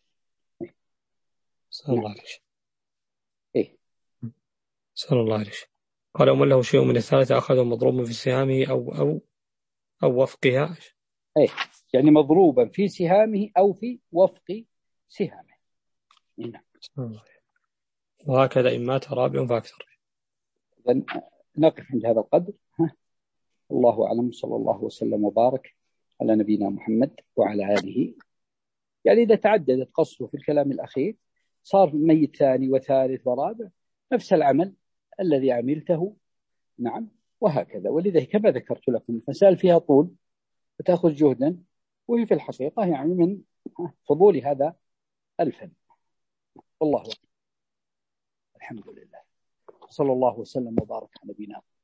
صلى الله عليه وسلم. إيه؟ صلى الله عليه وسلم. قال ومن له شيء من الثالثة أخذه مضروبا في سهامه أو أو أو وفقها. إيه؟ يعني مضروبا في سهامه أو في وفق سهامه. نعم. وهكذا إن مات رابع فأكثر. نقف عند هذا القدر. الله أعلم. صلى الله وسلم وبارك على نبينا محمد وعلى آله. يعني إذا تعددت قصته في الكلام الأخير صار ميت ثاني وثالث ورابع نفس العمل الذي عملته. نعم. وهكذا. ولذا كما ذكرت لكم مسائل فيها طول وتأخذ جهدا، وهي في الحقيقة يعني من فضول هذا الفن. والله أعلم. الحمد لله. صلى الله وسلم وبارك على نبينا